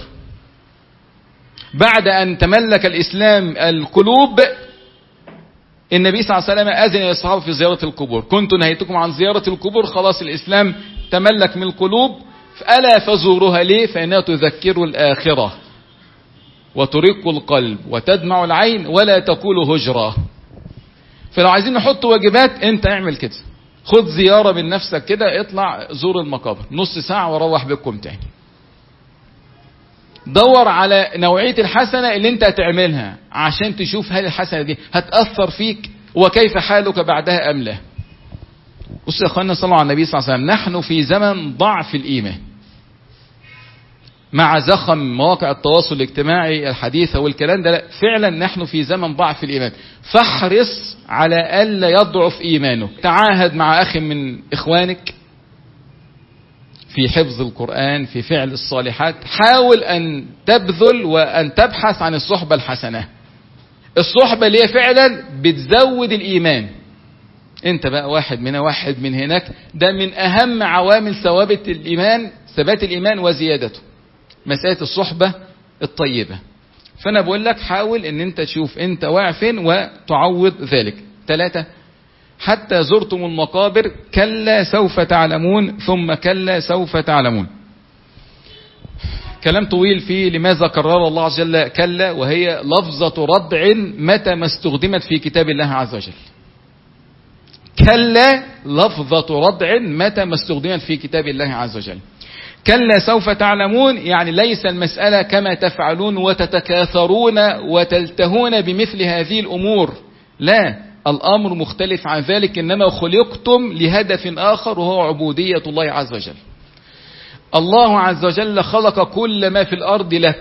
بعد ان تملك الاسلام القلوب، النبي صلى الله عليه وسلم اذن للصحابه في زياره القبور. كنت نهيتكم عن زياره القبور، خلاص الاسلام تملك من القلوب، الا فزوروها. ليه؟ فانها تذكر الاخره وترق القلب وتدمع العين ولا تقول هجرة. فلو عايزين نحط واجبات، انت اعمل كده، خد زيارة من نفسك كده، اطلع زور المقابر نص ساعة وروح بكم تاني. دور على نوعية الحسنة اللي انت هتعملها عشان تشوف هل الحسنة دي هتأثر فيك وكيف حالك بعدها ام لا. بص يا اخوانا، صلوا على النبي صلى الله عليه وسلم. نحن في زمن ضعف الايمان مع زخم مواقع التواصل الاجتماعي الحديثة والكلام ده. لا، فعلا نحن في زمن ضعف الإيمان، فاحرص على ألا يضعف إيمانه. تعاهد مع أخ من إخوانك في حفظ القرآن، في فعل الصالحات. حاول أن تبذل وأن تبحث عن الصحبة الحسنة، الصحبة اللي هي فعلا بتزود الإيمان. انت بقى واحد من واحد من هناك، ده من أهم عوامل ثوابت الإيمان، ثبات الإيمان وزيادته، مسألة الصحبة الطيبة. فأنا بقول لك حاول ان انت تشوف انت واقع فين وتعوض ذلك. ثلاثة، حتى زرتم المقابر كلا سوف تعلمون ثم كلا سوف تعلمون. كلام طويل فيه لماذا كرر الله عز وجل كلا، وهي لفظة ردع متى ما استخدمت في كتاب الله عز وجل. كلا لفظة ردع متى ما استخدمت في كتاب الله عز وجل. كلا سوف تعلمون يعني ليس المسألة كما تفعلون وتتكاثرون وتلتهون بمثل هذه الأمور، لا، الأمر مختلف عن ذلك، إنما خلقتم لهدف آخر وهو عبودية الله عز وجل. الله عز وجل خلق كل ما في الأرض لك،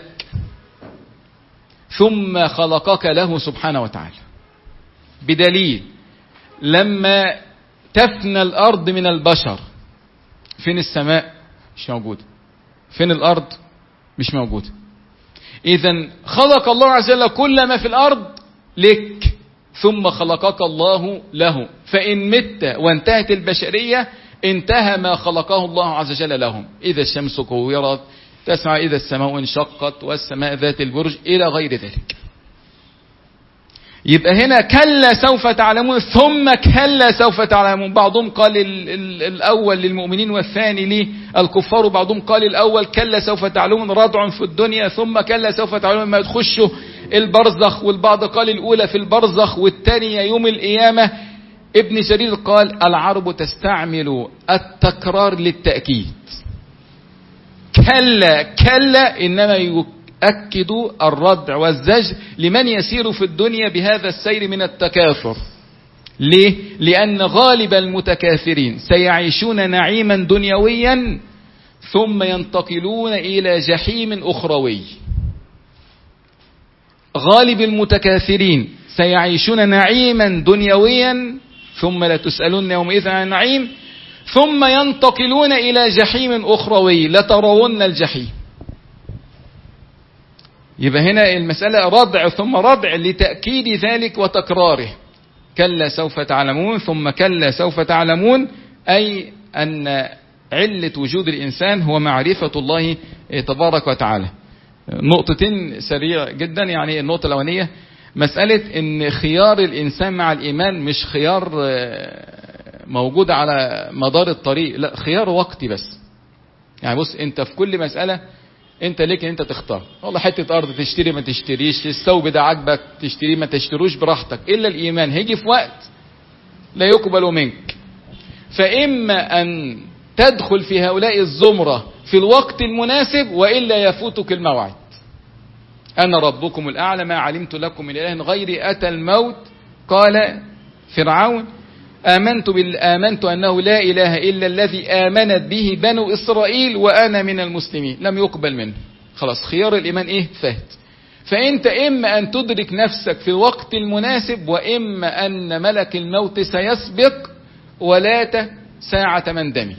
ثم خلقك له سبحانه وتعالى، بدليل لما تفنى الأرض من البشر، فين السماء؟ مش موجود. فين الأرض؟ مش موجود. إذن خلق الله عز وجل كل ما في الأرض لك، ثم خلقك الله له. فإن مت وانتهت البشرية انتهى ما خلقه الله عز وجل لهم. إذا الشمس كورت، تسمع إذا السماء انشقت والسماء ذات البرج، إلى غير ذلك. يبقى هنا كلا سوف تعلمون ثم كلا سوف تعلمون. بعضهم قال ال ال الأول للمؤمنين والثاني للكفار، وبعضهم قال الأول كلا سوف تعلمون ردع في الدنيا ثم كلا سوف تعلمون ما يخشوا البرزخ، والبعض قال الأولى في البرزخ والثانية يوم القيامة. ابن جرير قال العرب تستعمل التكرار للتأكيد. كلا كلا إنما يؤكد الردع والزجر لمن يسير في الدنيا بهذا السير من التكاثر. ليه؟ لأن غالب المتكاثرين سيعيشون نعيما دنيويا ثم ينتقلون إلى جحيم أخروي. غالب المتكاثرين سيعيشون نعيما دنيويا ثم لا تسألون يومئذ عن النعيم، ثم ينتقلون إلى جحيم أخروي لترون الجحيم. يبقى هنا المسألة ردع ثم ردع لتأكيد ذلك وتكراره. كلا سوف تعلمون ثم كلا سوف تعلمون، أي أن علة وجود الإنسان هو معرفة الله تبارك وتعالى. نقطتين سريع جدا. يعني النقطة الأولانية مسألة ان خيار الإنسان مع الإيمان مش خيار موجود على مدار الطريق، لا، خيار وقتي بس. يعني بص، انت في كل مسألة انت ليك ان انت تختار. والله حتة ارض تشتري ما تشتريش، الثوب ده عاجبك تشتريه ما تشتروش، براحتك. الا الايمان هيجي في وقت لا يقبل منك، فاما ان تدخل في هؤلاء الزمرة في الوقت المناسب والا يفوتك الموعد. انا ربكم الاعلى ما علمت لكم من اله غيري اتى الموت. قال فرعون آمنت بال آمنت أنه لا إله إلا الذي آمنت به بنو إسرائيل وأنا من المسلمين. لم يقبل منه. خلاص، خيار الإيمان إيه؟ فات. فأنت إما أن تدرك نفسك في الوقت المناسب، وإما أن ملك الموت سيسبق ولا ساعة من دمي.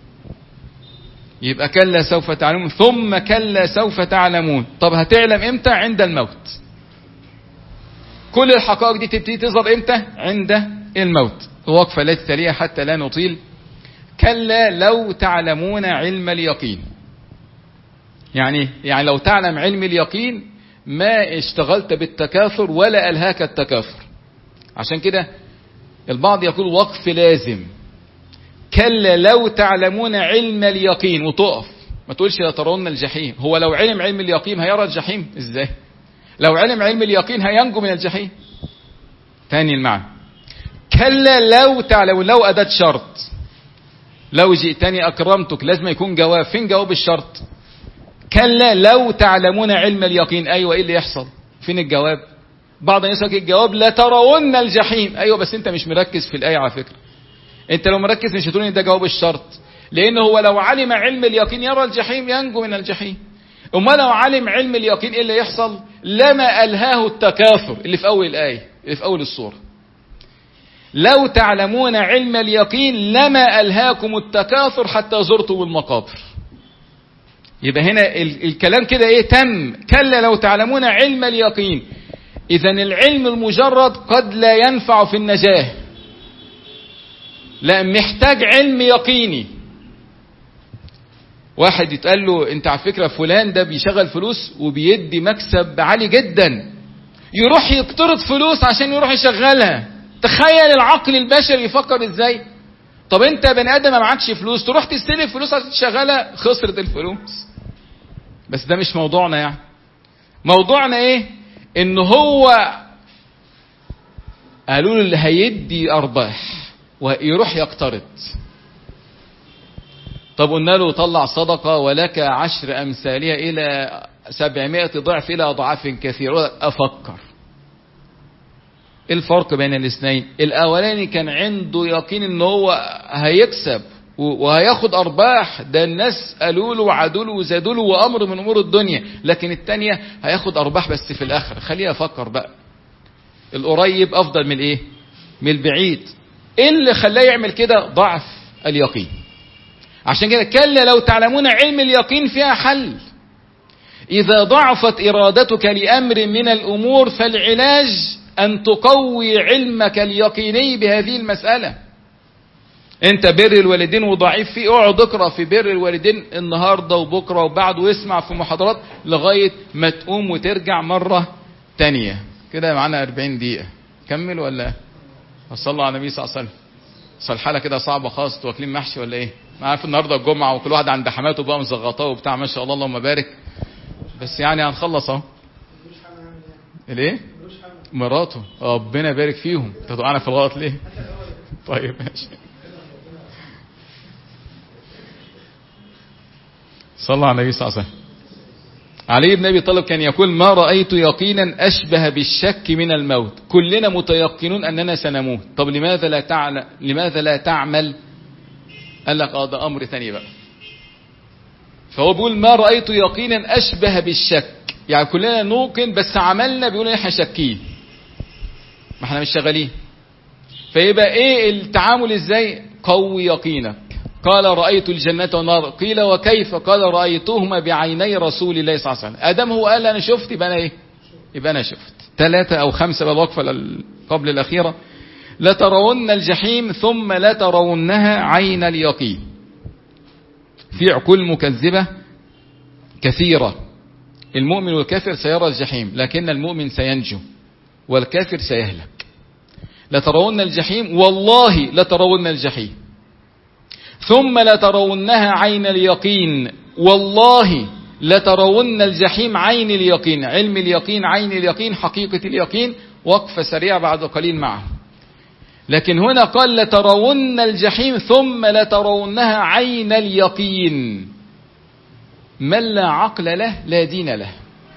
يبقى كلا سوف تعلمون ثم كلا سوف تعلمون. طب هتعلم إمتى؟ عند الموت. كل الحقائق دي تبتدي تظهر امتى؟ عند الموت. الوقفة التي تليها حتى لا نطيل. كلا لو تعلمون علم اليقين. يعني يعني لو تعلم علم اليقين ما اشتغلت بالتكاثر ولا ألهاك التكاثر. عشان كده البعض يقول وقف لازم. كلا لو تعلمون علم اليقين، وتقف ما تقولش لا ترون الجحيم. هو لو علم علم اليقين هيرى الجحيم ازاي؟ لو علم علم اليقين هينجو من الجحيم. تاني المعنى، كلا لو تعلمون، لو أداة شرط. لو جئتني أكرمتك لازم يكون جواب. فين جواب الشرط؟ كلا لو تعلمون علم اليقين. أيوة، إيه اللي يحصل؟ فين الجواب؟ بعض الناس يقول الجواب لا ترون الجحيم. أيوة بس أنت مش مركز في الآية على فكرة. أنت لو مركز مش هتقول إن ده جواب الشرط، لأنه هو لو علم علم اليقين يرى الجحيم ينجو من الجحيم. أما لو علم علم اليقين إيه اللي يحصل؟ لما ألهاه التكاثر اللي في أول الآية، اللي في أول السورة. لو تعلمون علم اليقين لما ألهاكم التكاثر حتى زرتم المقابر. يبقى هنا الكلام كده ايه؟ تم. كلا لو تعلمون علم اليقين. اذا العلم المجرد قد لا ينفع في النجاة، لا محتاج علم يقيني. واحد يتقال له انت على فكرة فلان ده بيشغل فلوس وبيدي مكسب عالي جدا، يروح يقترض فلوس عشان يروح يشغلها. تخيل العقل البشري يفكر ازاي. طب انت يا بني ادم ما معكش فلوس تروح تستلف فلوس عشان تشغلها، خسرت الفلوس. بس ده مش موضوعنا. يعني موضوعنا ايه؟ ان هو قالوا له اللي هيدي ارباح ويروح يقترض. طب قلنا له طلع صدقة ولك عشر امثالها الى سبعمائة ضعف الى اضعاف كثيرة. افكر ايه الفرق بين الاثنين؟ الاولاني كان عنده يقين ان هو هيكسب وهياخد ارباح، ده الناس قالوا له وعدوا له وزادوا له وامر من امور الدنيا. لكن الثانيه هياخد ارباح بس في الاخر. خليه افكر بقى، القريب افضل من ايه؟ من البعيد. ايه اللي خلاه يعمل كده؟ ضعف اليقين. عشان كده كلا لو تعلمون علم اليقين فيها حل. اذا ضعفت ارادتك لامر من الامور فالعلاج أن تقوي علمك اليقيني بهذه المسألة. أنت بر الوالدين وضعيف فيه، اقعد اقرأ في بر الوالدين النهاردة وبكرة وبعد، واسمع في محاضرات لغاية ما تقوم وترجع مرة تانية. كده معانا أربعين دقيقة، كمل ولا صلوا على النبي صلى الله عليه وسلم. صل الحالة كده صعبة خالص، واكلين محشي ولا ايه؟ ما عارف النهاردة الجمعة وكل واحد عند حماته بقى مزغطاه وبتاع، ما شاء الله اللهم بارك. بس يعني هنخلص اهو. الايه؟ مراته ربنا يبارك فيهم. تدعونا في الغلط ليه؟ طيب ماشي. صلى على النبي صلى الله عليه وسلم. علي بن ابي طالب كان يقول ما رأيت يقينا اشبه بالشك من الموت. كلنا متيقنون اننا سنموت. طب لماذا لا تعمل؟ لماذا لا تعمل؟ قال لك اه ده امر ثاني بقى. فهو بيقول ما رأيت يقينا اشبه بالشك، يعني كلنا نوقن بس عملنا بيقول احنا شاكين، ما احنا مش شغالين. فيبقى ايه التعامل ازاي؟ قوي يقينك. قال رأيت الجنة والنار، قيل وكيف؟ قال رأيتهما بعيني رسول الله صلى الله عليه وسلم. ادم هو قال انا شفت، يبقى انا ايه؟ يبقى انا شفت. ثلاثة او خمسة بقى الوقفة قبل الاخيرة. لترون الجحيم ثم لترونها عين اليقين. في عقول مكذبة كثيرة. المؤمن والكافر سيرى الجحيم، لكن المؤمن سينجو والكافر سيهلك. لترون الجحيم، والله لترون الجحيم ثم لترونها عين اليقين، والله لترون الجحيم عين اليقين. علم اليقين، عين اليقين، حقيقة اليقين. وقفة سريعة بعد قليل معه. لكن هنا قال لترون الجحيم ثم لترونها عين اليقين. من لا عقل له لا دين له.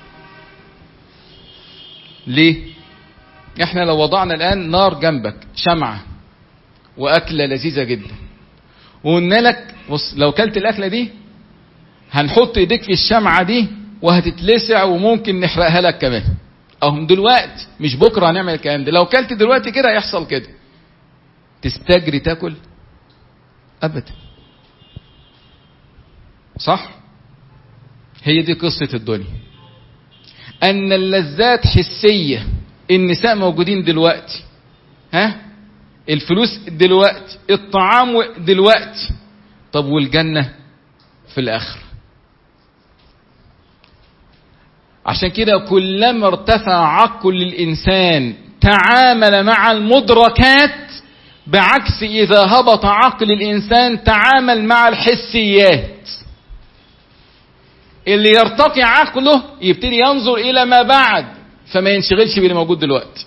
ليه؟ احنا لو وضعنا الآن نار جنبك، شمعة وأكلة لذيذة جدا، وقلنا لك بص لو كلت الأكلة دي هنحط ايديك في الشمعة دي وهتتلسع وممكن نحرقها لك كمان. اهم دلوقتي مش بكرة هنعمل الكلام ده. لو كلت دلوقتي كده هيحصل كده. تستجري تاكل؟ أبدا. صح؟ هي دي قصة الدنيا، أن اللذات حسية. النساء موجودين دلوقتي، ها، الفلوس دلوقتي، الطعام دلوقتي. طب والجنة في الآخر. عشان كده كلما ارتفع عقل الإنسان تعامل مع المدركات، بعكس إذا هبط عقل الإنسان تعامل مع الحسيات. اللي يرتقي عقله يبتدي ينظر إلى ما بعد، فما ينشغلش باللي موجود دلوقتي.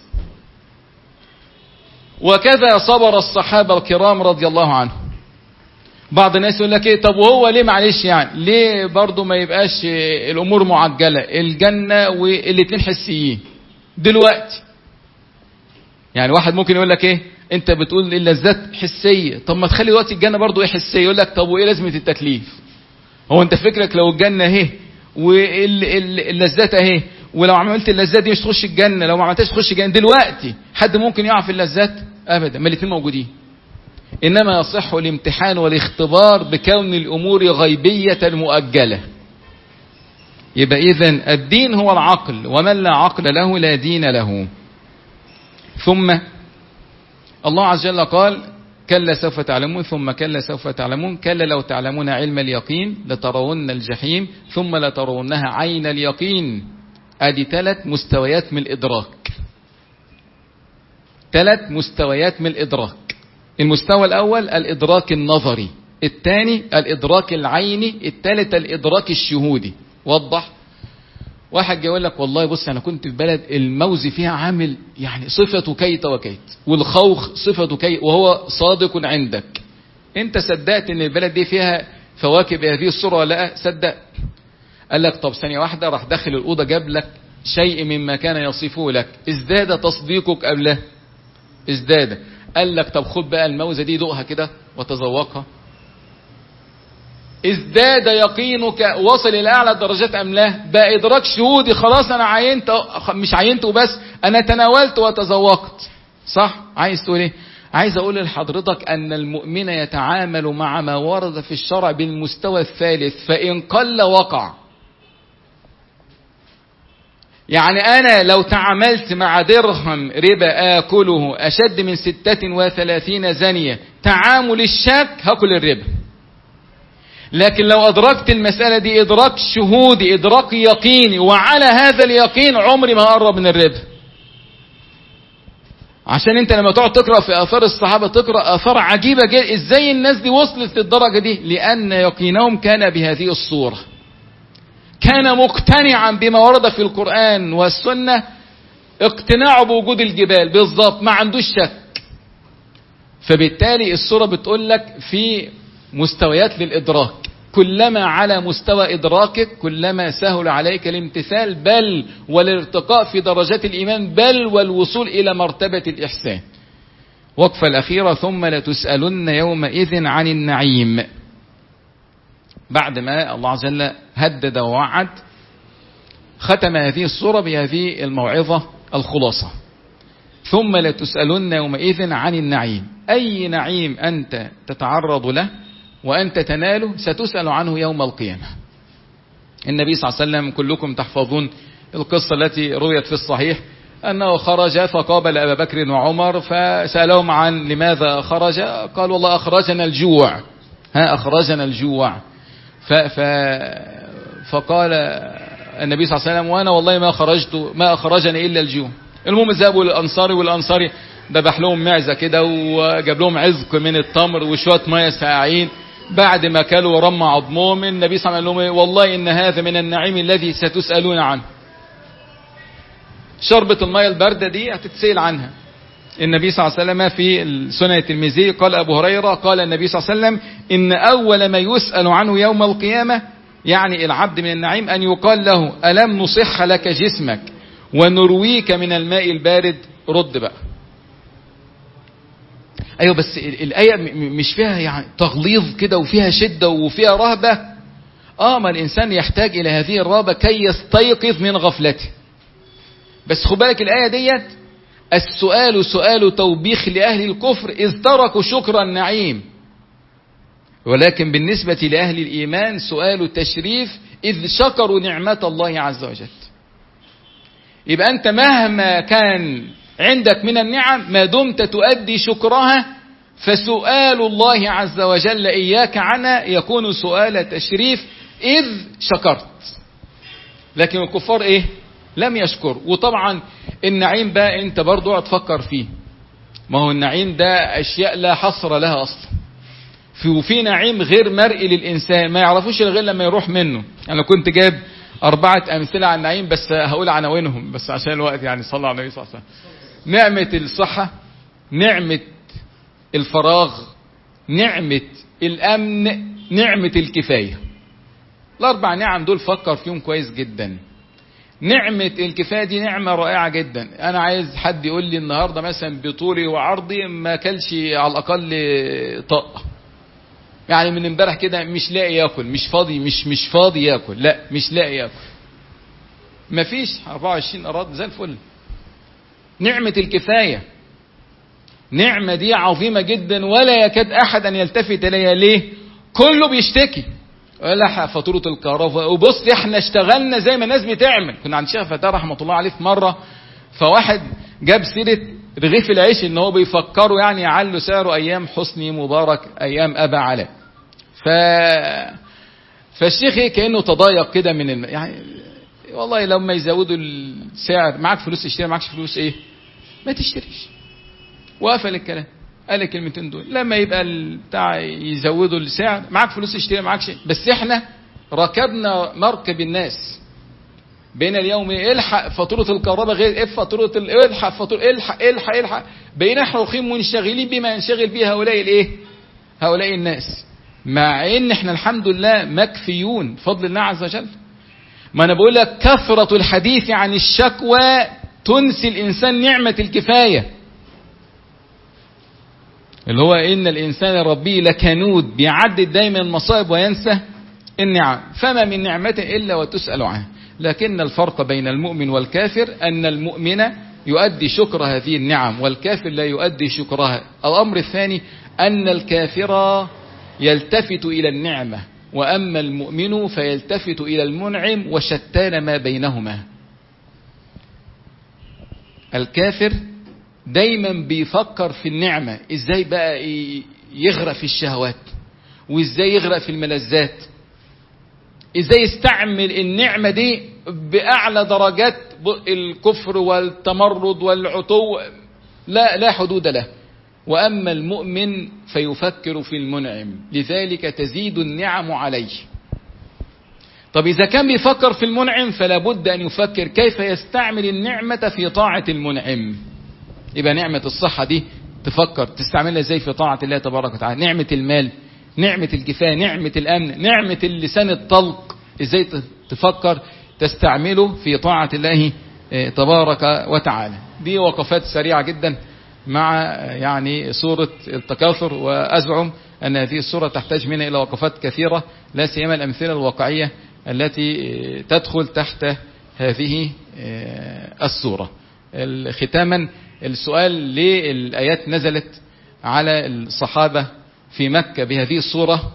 وكذا صبر الصحابة الكرام رضي الله عنهم. بعض الناس يقول لك ايه، طب وهو ليه معلش يعني ليه برضو ما يبقاش الامور معجلة، الجنة والاتنين حسيين دلوقتي. يعني واحد ممكن يقول لك ايه، انت بتقول اللذات حسية، طب ما تخلي دلوقتي الجنة برضو ايه حسية. يقول لك طب وايه لازمة التكليف؟ هو انت فكرك لو الجنة اهي واللذات اهي، ولو عملت اللذات دي مش تخش الجنة، لو ما عملتهاش تخش الجنة دلوقتي، حد ممكن يقع في اللذات؟ ابدا، ما الاثنين موجودين. انما يصح الامتحان والاختبار بكون الامور غيبية مؤجلة. يبقى اذن الدين هو العقل، ومن لا عقل له لا دين له. ثم الله عز وجل قال كلا سوف تعلمون، ثم كلا سوف تعلمون، كلا لو تعلمون علم اليقين لترون الجحيم ثم لترونها عين اليقين. ادي ثلاث مستويات من الادراك، ثلاث مستويات من الادراك. المستوى الاول الادراك النظري، الثاني الادراك العيني، الثالث الادراك الشهودي. وضح. واحد يقول لك والله بص انا كنت في بلد الموز فيها عامل يعني صفته كيت وكيت، والخوخ صفته كيت، وهو صادق عندك. انت صدقت ان البلد دي فيها فواكه بهذه الصورة ولا لا؟ صدق. قال لك طب ثانية واحدة، راح داخل الأوضة جاب لك شيء مما كان يصفه لك، ازداد تصديقك قبله، ازداد. قال لك طب خد بقى الموزة دي دوقها كده وتذوقها، ازداد يقينك، وصل الى اعلى درجات ام لا؟ بقى ادراك شهودي، خلاص انا عينت، مش عينت وبس، انا تناولت وتذوقت. صح؟ عايز تقول ايه؟ عايز اقول لحضرتك ان المؤمن يتعامل مع ما ورد في الشرع بالمستوى الثالث، فان قل وقع. يعني انا لو تعاملت مع درهم ربا اكله اشد من ستة وثلاثين زانية تعامل الشك، هاكل الربا. لكن لو أدركت المسألة دي إدراك شهودي، إدراك يقيني، وعلى هذا اليقين عمري ما أقرب من الربا. عشان أنت لما تقعد تقرأ في آثار الصحابة تقرأ آثار عجيبة جدا، إزاي الناس دي وصلت للدرجة دي؟ لأن يقينهم كان بهذه الصورة، كان مقتنعا بما ورد في القرآن والسنة، اقتناعه بوجود الجبال بالضبط، ما عندوش شك. فبالتالي الصورة بتقول لك في مستويات للإدراك، كلما على مستوى إدراكك كلما سهل عليك الامتثال، بل والارتقاء في درجات الإيمان، بل والوصول إلى مرتبة الإحسان. وقفة الأخيرة، ثم لتسألن يومئذ عن النعيم. بعد ما الله عز وجل هدد ووعد، ختم هذه السورة بهذه الموعظة الخلاصة: ثم لتسألن يومئذ عن النعيم. أي نعيم أنت تتعرض له وأنت تناله ستسأل عنه يوم القيامة. النبي صلى الله عليه وسلم كلكم تحفظون القصة التي رويت في الصحيح، أنه خرج فقابل أبا بكر وعمر فسألهم عن لماذا خرج، قال والله أخرجنا الجوع، ها أخرجنا الجوع. ف ف فقال النبي صلى الله عليه وسلم وأنا والله ما خرجت ما أخرجني إلا الجوع. المهم ذهبوا للأنصاري، والأنصاري ذبح لهم معزة كده وجاب لهم عزق من التمر وشوية مية ساقعين. بعد ما كلوا ورمى عظمهم، النبي صلى الله عليه وسلم قال لهم والله إن هذا من النعيم الذي ستسألون عنه. شربة المية الباردة دي هتتسأل عنها. النبي صلى الله عليه وسلم في سنة الترمذي قال أبو هريرة قال النبي صلى الله عليه وسلم إن أول ما يسأل عنه يوم القيامة، يعني العبد من النعيم، أن يقال له ألم نصح لك جسمك ونرويك من الماء البارد؟ رد بقى. ايوه بس الآية مش فيها يعني تغليظ كده وفيها شدة وفيها رهبة. اه ما الإنسان يحتاج إلى هذه الرهبة كي يستيقظ من غفلته. بس خد بالك الآية ديت السؤال سؤال توبيخ لأهل الكفر إذ تركوا شكر النعيم، ولكن بالنسبة لأهل الإيمان سؤال تشريف إذ شكروا نعمة الله عز وجل. يبقى أنت مهما كان عندك من النعم ما دمت تؤدي شكرها فسؤال الله عز وجل إياك عنها يكون سؤال تشريف إذ شكرت. لكن الكفار إيه؟ لم يشكر. وطبعا النعيم بقى أنت برضو اقعد تفكر فيه، ما هو النعيم ده أشياء لا حصر لها أصلا. في وفي نعيم غير مرئي للإنسان ما يعرفوش غير لما يروح منه. أنا كنت جايب أربعة أمثلة عن النعيم بس هقول عناوينهم بس عشان الوقت، يعني صلى على النبي صلى الله عليه وسلم. نعمة الصحة، نعمة الفراغ، نعمة الأمن، نعمة الكفاية. الأربع نعم دول فكر فيهم كويس جدا. نعمة الكفاية دي نعمة رائعة جدا. أنا عايز حد يقول لي النهاردة مثلا بطولي وعرضي ما كلش على الأقل طاقة، يعني من امبارح كده مش لاقي ياكل، مش فاضي مش مش فاضي ياكل، لا مش لاقي ياكل، مفيش أربعة وعشرين أراض زي الفل. نعمة الكفاية نعمة دي عظيمة جدا ولا يكاد أحد أن يلتفت إليها. ليه؟ كله بيشتكي ولا فاتورة الكهرباء. وبص احنا اشتغلنا زي ما الناس بتعمل. كنا عند شيخ فتاه رحمة الله عليه في مرة، فواحد جاب سيرة رغيف العيش ان هو بيفكروا يعني يعلوا سعره ايام حسني مبارك ايام ابا علاء. ف فالشيخ ايه كأنه تضايق كده من الم... يعني والله لما يزودوا السعر معاك فلوس اشتري، معاكش فلوس ايه ما تشتريش. وقفل الكلام، قال الكلمتين دول. لما يبقى بتاع يزودوا السعر معاك فلوس اشتري معاكش. بس احنا ركبنا مركب الناس بين اليوم الحق فاتوره الكهرباء غير ايه فاتوره الحق فاتوره الحق الحق الحق بقينا احنا واقفين منشغلين بما ينشغل به هؤلاء الايه هؤلاء الناس، مع ان احنا الحمد لله مكفيون بفضل الله عز وجل. ما انا بقول لك كثرة الحديث عن الشكوى تنسي الانسان نعمة الكفاية، اللي هو ان الانسان ربي لكنود بيعدد دايما المصائب وينسى النعم. فما من نعمة الا وتسأل عنها. لكن الفرق بين المؤمن والكافر ان المؤمن يؤدي شكر هذه النعم والكافر لا يؤدي شكرها. الامر الثاني ان الكافر يلتفت الى النعمة واما المؤمن فيلتفت الى المنعم وشتان ما بينهما. الكافر دايما بيفكر في النعمة ازاي بقى يغرق في الشهوات وازاي يغرق في الملذات، ازاي يستعمل النعمة دي باعلى درجات الكفر والتمرد والعتو لا لا حدود له. واما المؤمن فيفكر في المنعم لذلك تزيد النعم عليه. طب اذا كان بيفكر في المنعم فلا بد ان يفكر كيف يستعمل النعمة في طاعة المنعم. يبقى نعمة الصحة دي تفكر تستعملها ازاي في طاعة الله تبارك وتعالى. نعمة المال، نعمة الكفاية، نعمة الامن، نعمة اللسان الطلق ازاي تفكر تستعمله في طاعة الله تبارك وتعالى. دي وقفات سريعة جدا مع يعني سورة التكاثر، وازعم ان هذه السورة تحتاج منا الى وقفات كثيرة لا سيما الامثلة الواقعية التي تدخل تحت هذه السورة. ختاما السؤال ليه الآيات نزلت على الصحابة في مكة بهذه الصورة؟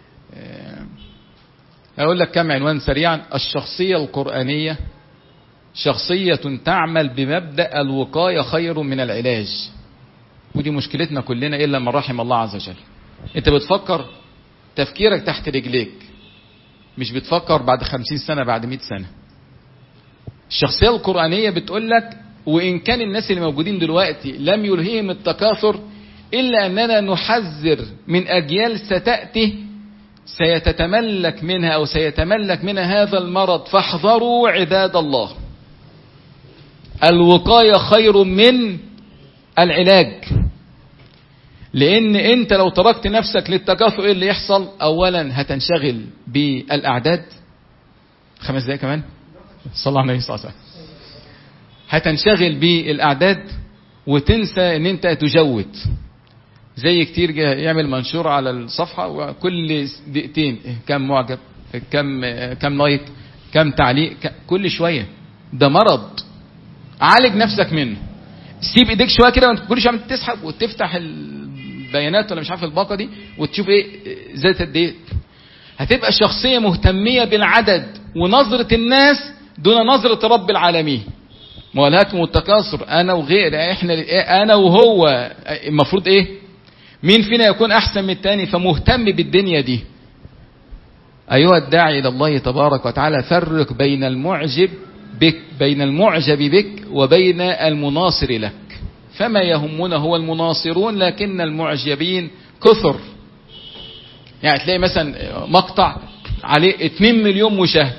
أقول لك كم عنوان سريعا. الشخصية القرآنية شخصية تعمل بمبدأ الوقاية خير من العلاج، ودي مشكلتنا كلنا إلا من رحم الله عز وجل. أنت بتفكر تفكيرك تحت رجليك، مش بتفكر بعد خمسين سنة بعد مئة سنة. الشخصية القرآنية بتقول لك وإن كان الناس اللي موجودين دلوقتي لم يلهيهم التكاثر إلا أننا نحذر من أجيال ستأتي سيتتملك منها أو سيتملك منها هذا المرض. فاحذروا عباد الله، الوقاية خير من العلاج. لأن أنت لو تركت نفسك للتكاثر إيه اللي يحصل؟ أولا هتنشغل بالأعداد. خمس دقائق كمان صلى الله عليه وسلم. هتنشغل بالأعداد وتنسى ان انت تجود. زي كتير يعمل منشور على الصفحة وكل دقيقتين كم معجب كم كم لايك كم تعليق كل شوية. ده مرض، عالج نفسك منه. سيب ايديك شوية كده وانت كل شوية تسحب وتفتح البيانات ولا مش عارف الباقة دي وتشوف ايه زادت قد ايه. هتبقى شخصية مهتمية بالعدد ونظرة الناس دون نظرة رب العالمين. ما هو ألهاكم التكاثر، أنا وغير، إحنا أنا وهو، المفروض إيه؟ مين فينا يكون أحسن من التاني؟ فمهتم بالدنيا دي. أيها الداعي إلى الله تبارك وتعالى، فرق بين المعجب بك بين المعجب بك وبين المناصر لك. فما يهمنا هو المناصرون، لكن المعجبين كثر. يعني تلاقي مثلا مقطع عليه اتنين مليون مشاهد،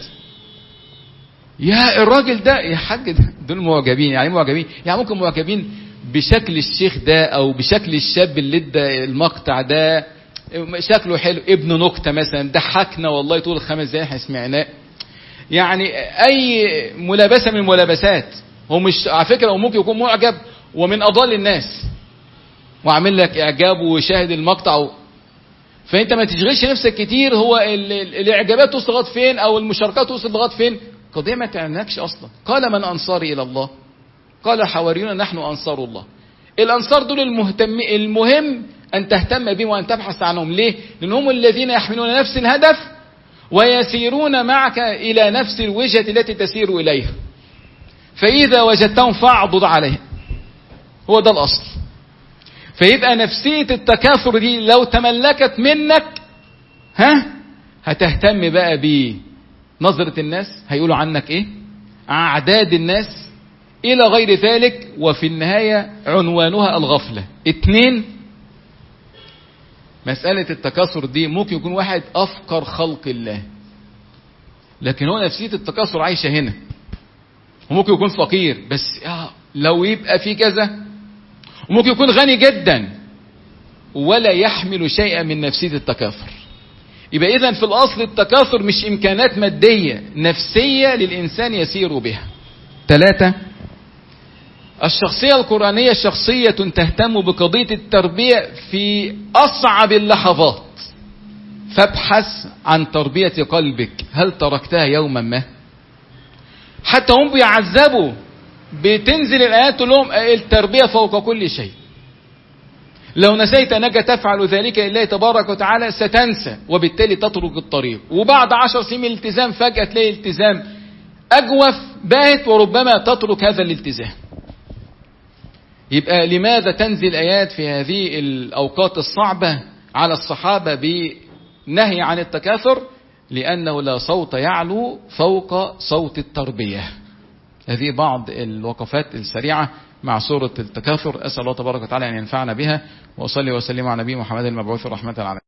يا الراجل ده يا حاج ده دول معجبين. يعني معجبين يعني ممكن معجبين بشكل الشيخ ده او بشكل الشاب اللي ادى المقطع ده، شكله حلو، ابن نكته مثلا، ضحكنا والله طول الخمس دقايق احنا سمعناه. يعني اي ملابسه من الملابسات. هو مش على فكره، هو ممكن يكون معجب ومن اضل الناس وعامل لك اعجاب وشاهد المقطع و... فانت ما تشغلش نفسك كتير هو ال... ال... الاعجابات توصل لغايه فين او المشاركات توصل لغايه فين. قضيه ما تعنكش اصلا. قال من انصاري الى الله؟ قال الحواريون نحن انصار الله. الانصار دول المهتم المهم ان تهتم بهم وان تبحث عنهم. ليه؟ لان هم الذين يحملون نفس الهدف ويسيرون معك الى نفس الوجهه التي تسير اليها. فاذا وجدتهم فاعضد عليهم. هو ده الاصل. فيبقى نفسيه التكاثر دي لو تملكت منك، ها هتهتم بقى بنظره الناس، هيقولوا عنك ايه، اعداد الناس، الى غير ذلك. وفي النهايه عنوانها الغفله. اتنين، مساله التكاثر دي ممكن يكون واحد افقر خلق الله، لكن هو نفسيه التكاثر عايشه هنا. وممكن يكون فقير بس لو يبقى في كذا، وممكن يكون غني جدا ولا يحمل شيئا من نفسيه التكاثر. يبقى اذا في الاصل التكاثر مش امكانات ماديه، نفسيه للانسان يسير بها. ثلاثة، الشخصيه القرانيه شخصيه تهتم بقضيه التربيه في اصعب اللحظات. فابحث عن تربيه قلبك، هل تركتها يوما ما؟ حتى هم بيعذبوا بتنزل الآيات تقول لهم التربية فوق كل شيء. لو نسيت أنك تفعل ذلك لله تبارك وتعالى ستنسى، وبالتالي تترك الطريق. وبعد عشر سنين من الالتزام فجأة تلاقي الالتزام أجوف بات، وربما تترك هذا الالتزام. يبقى لماذا تنزل آيات في هذه الأوقات الصعبة على الصحابة بنهي عن التكاثر؟ لأنه لا صوت يعلو فوق صوت التربية. هذه بعض الوقفات السريعة مع سورة التكاثر. أسأل الله تبارك وتعالى أن ينفعنا بها، وأصلي وسلم على نبي محمد المبعوث رحمة العالمين.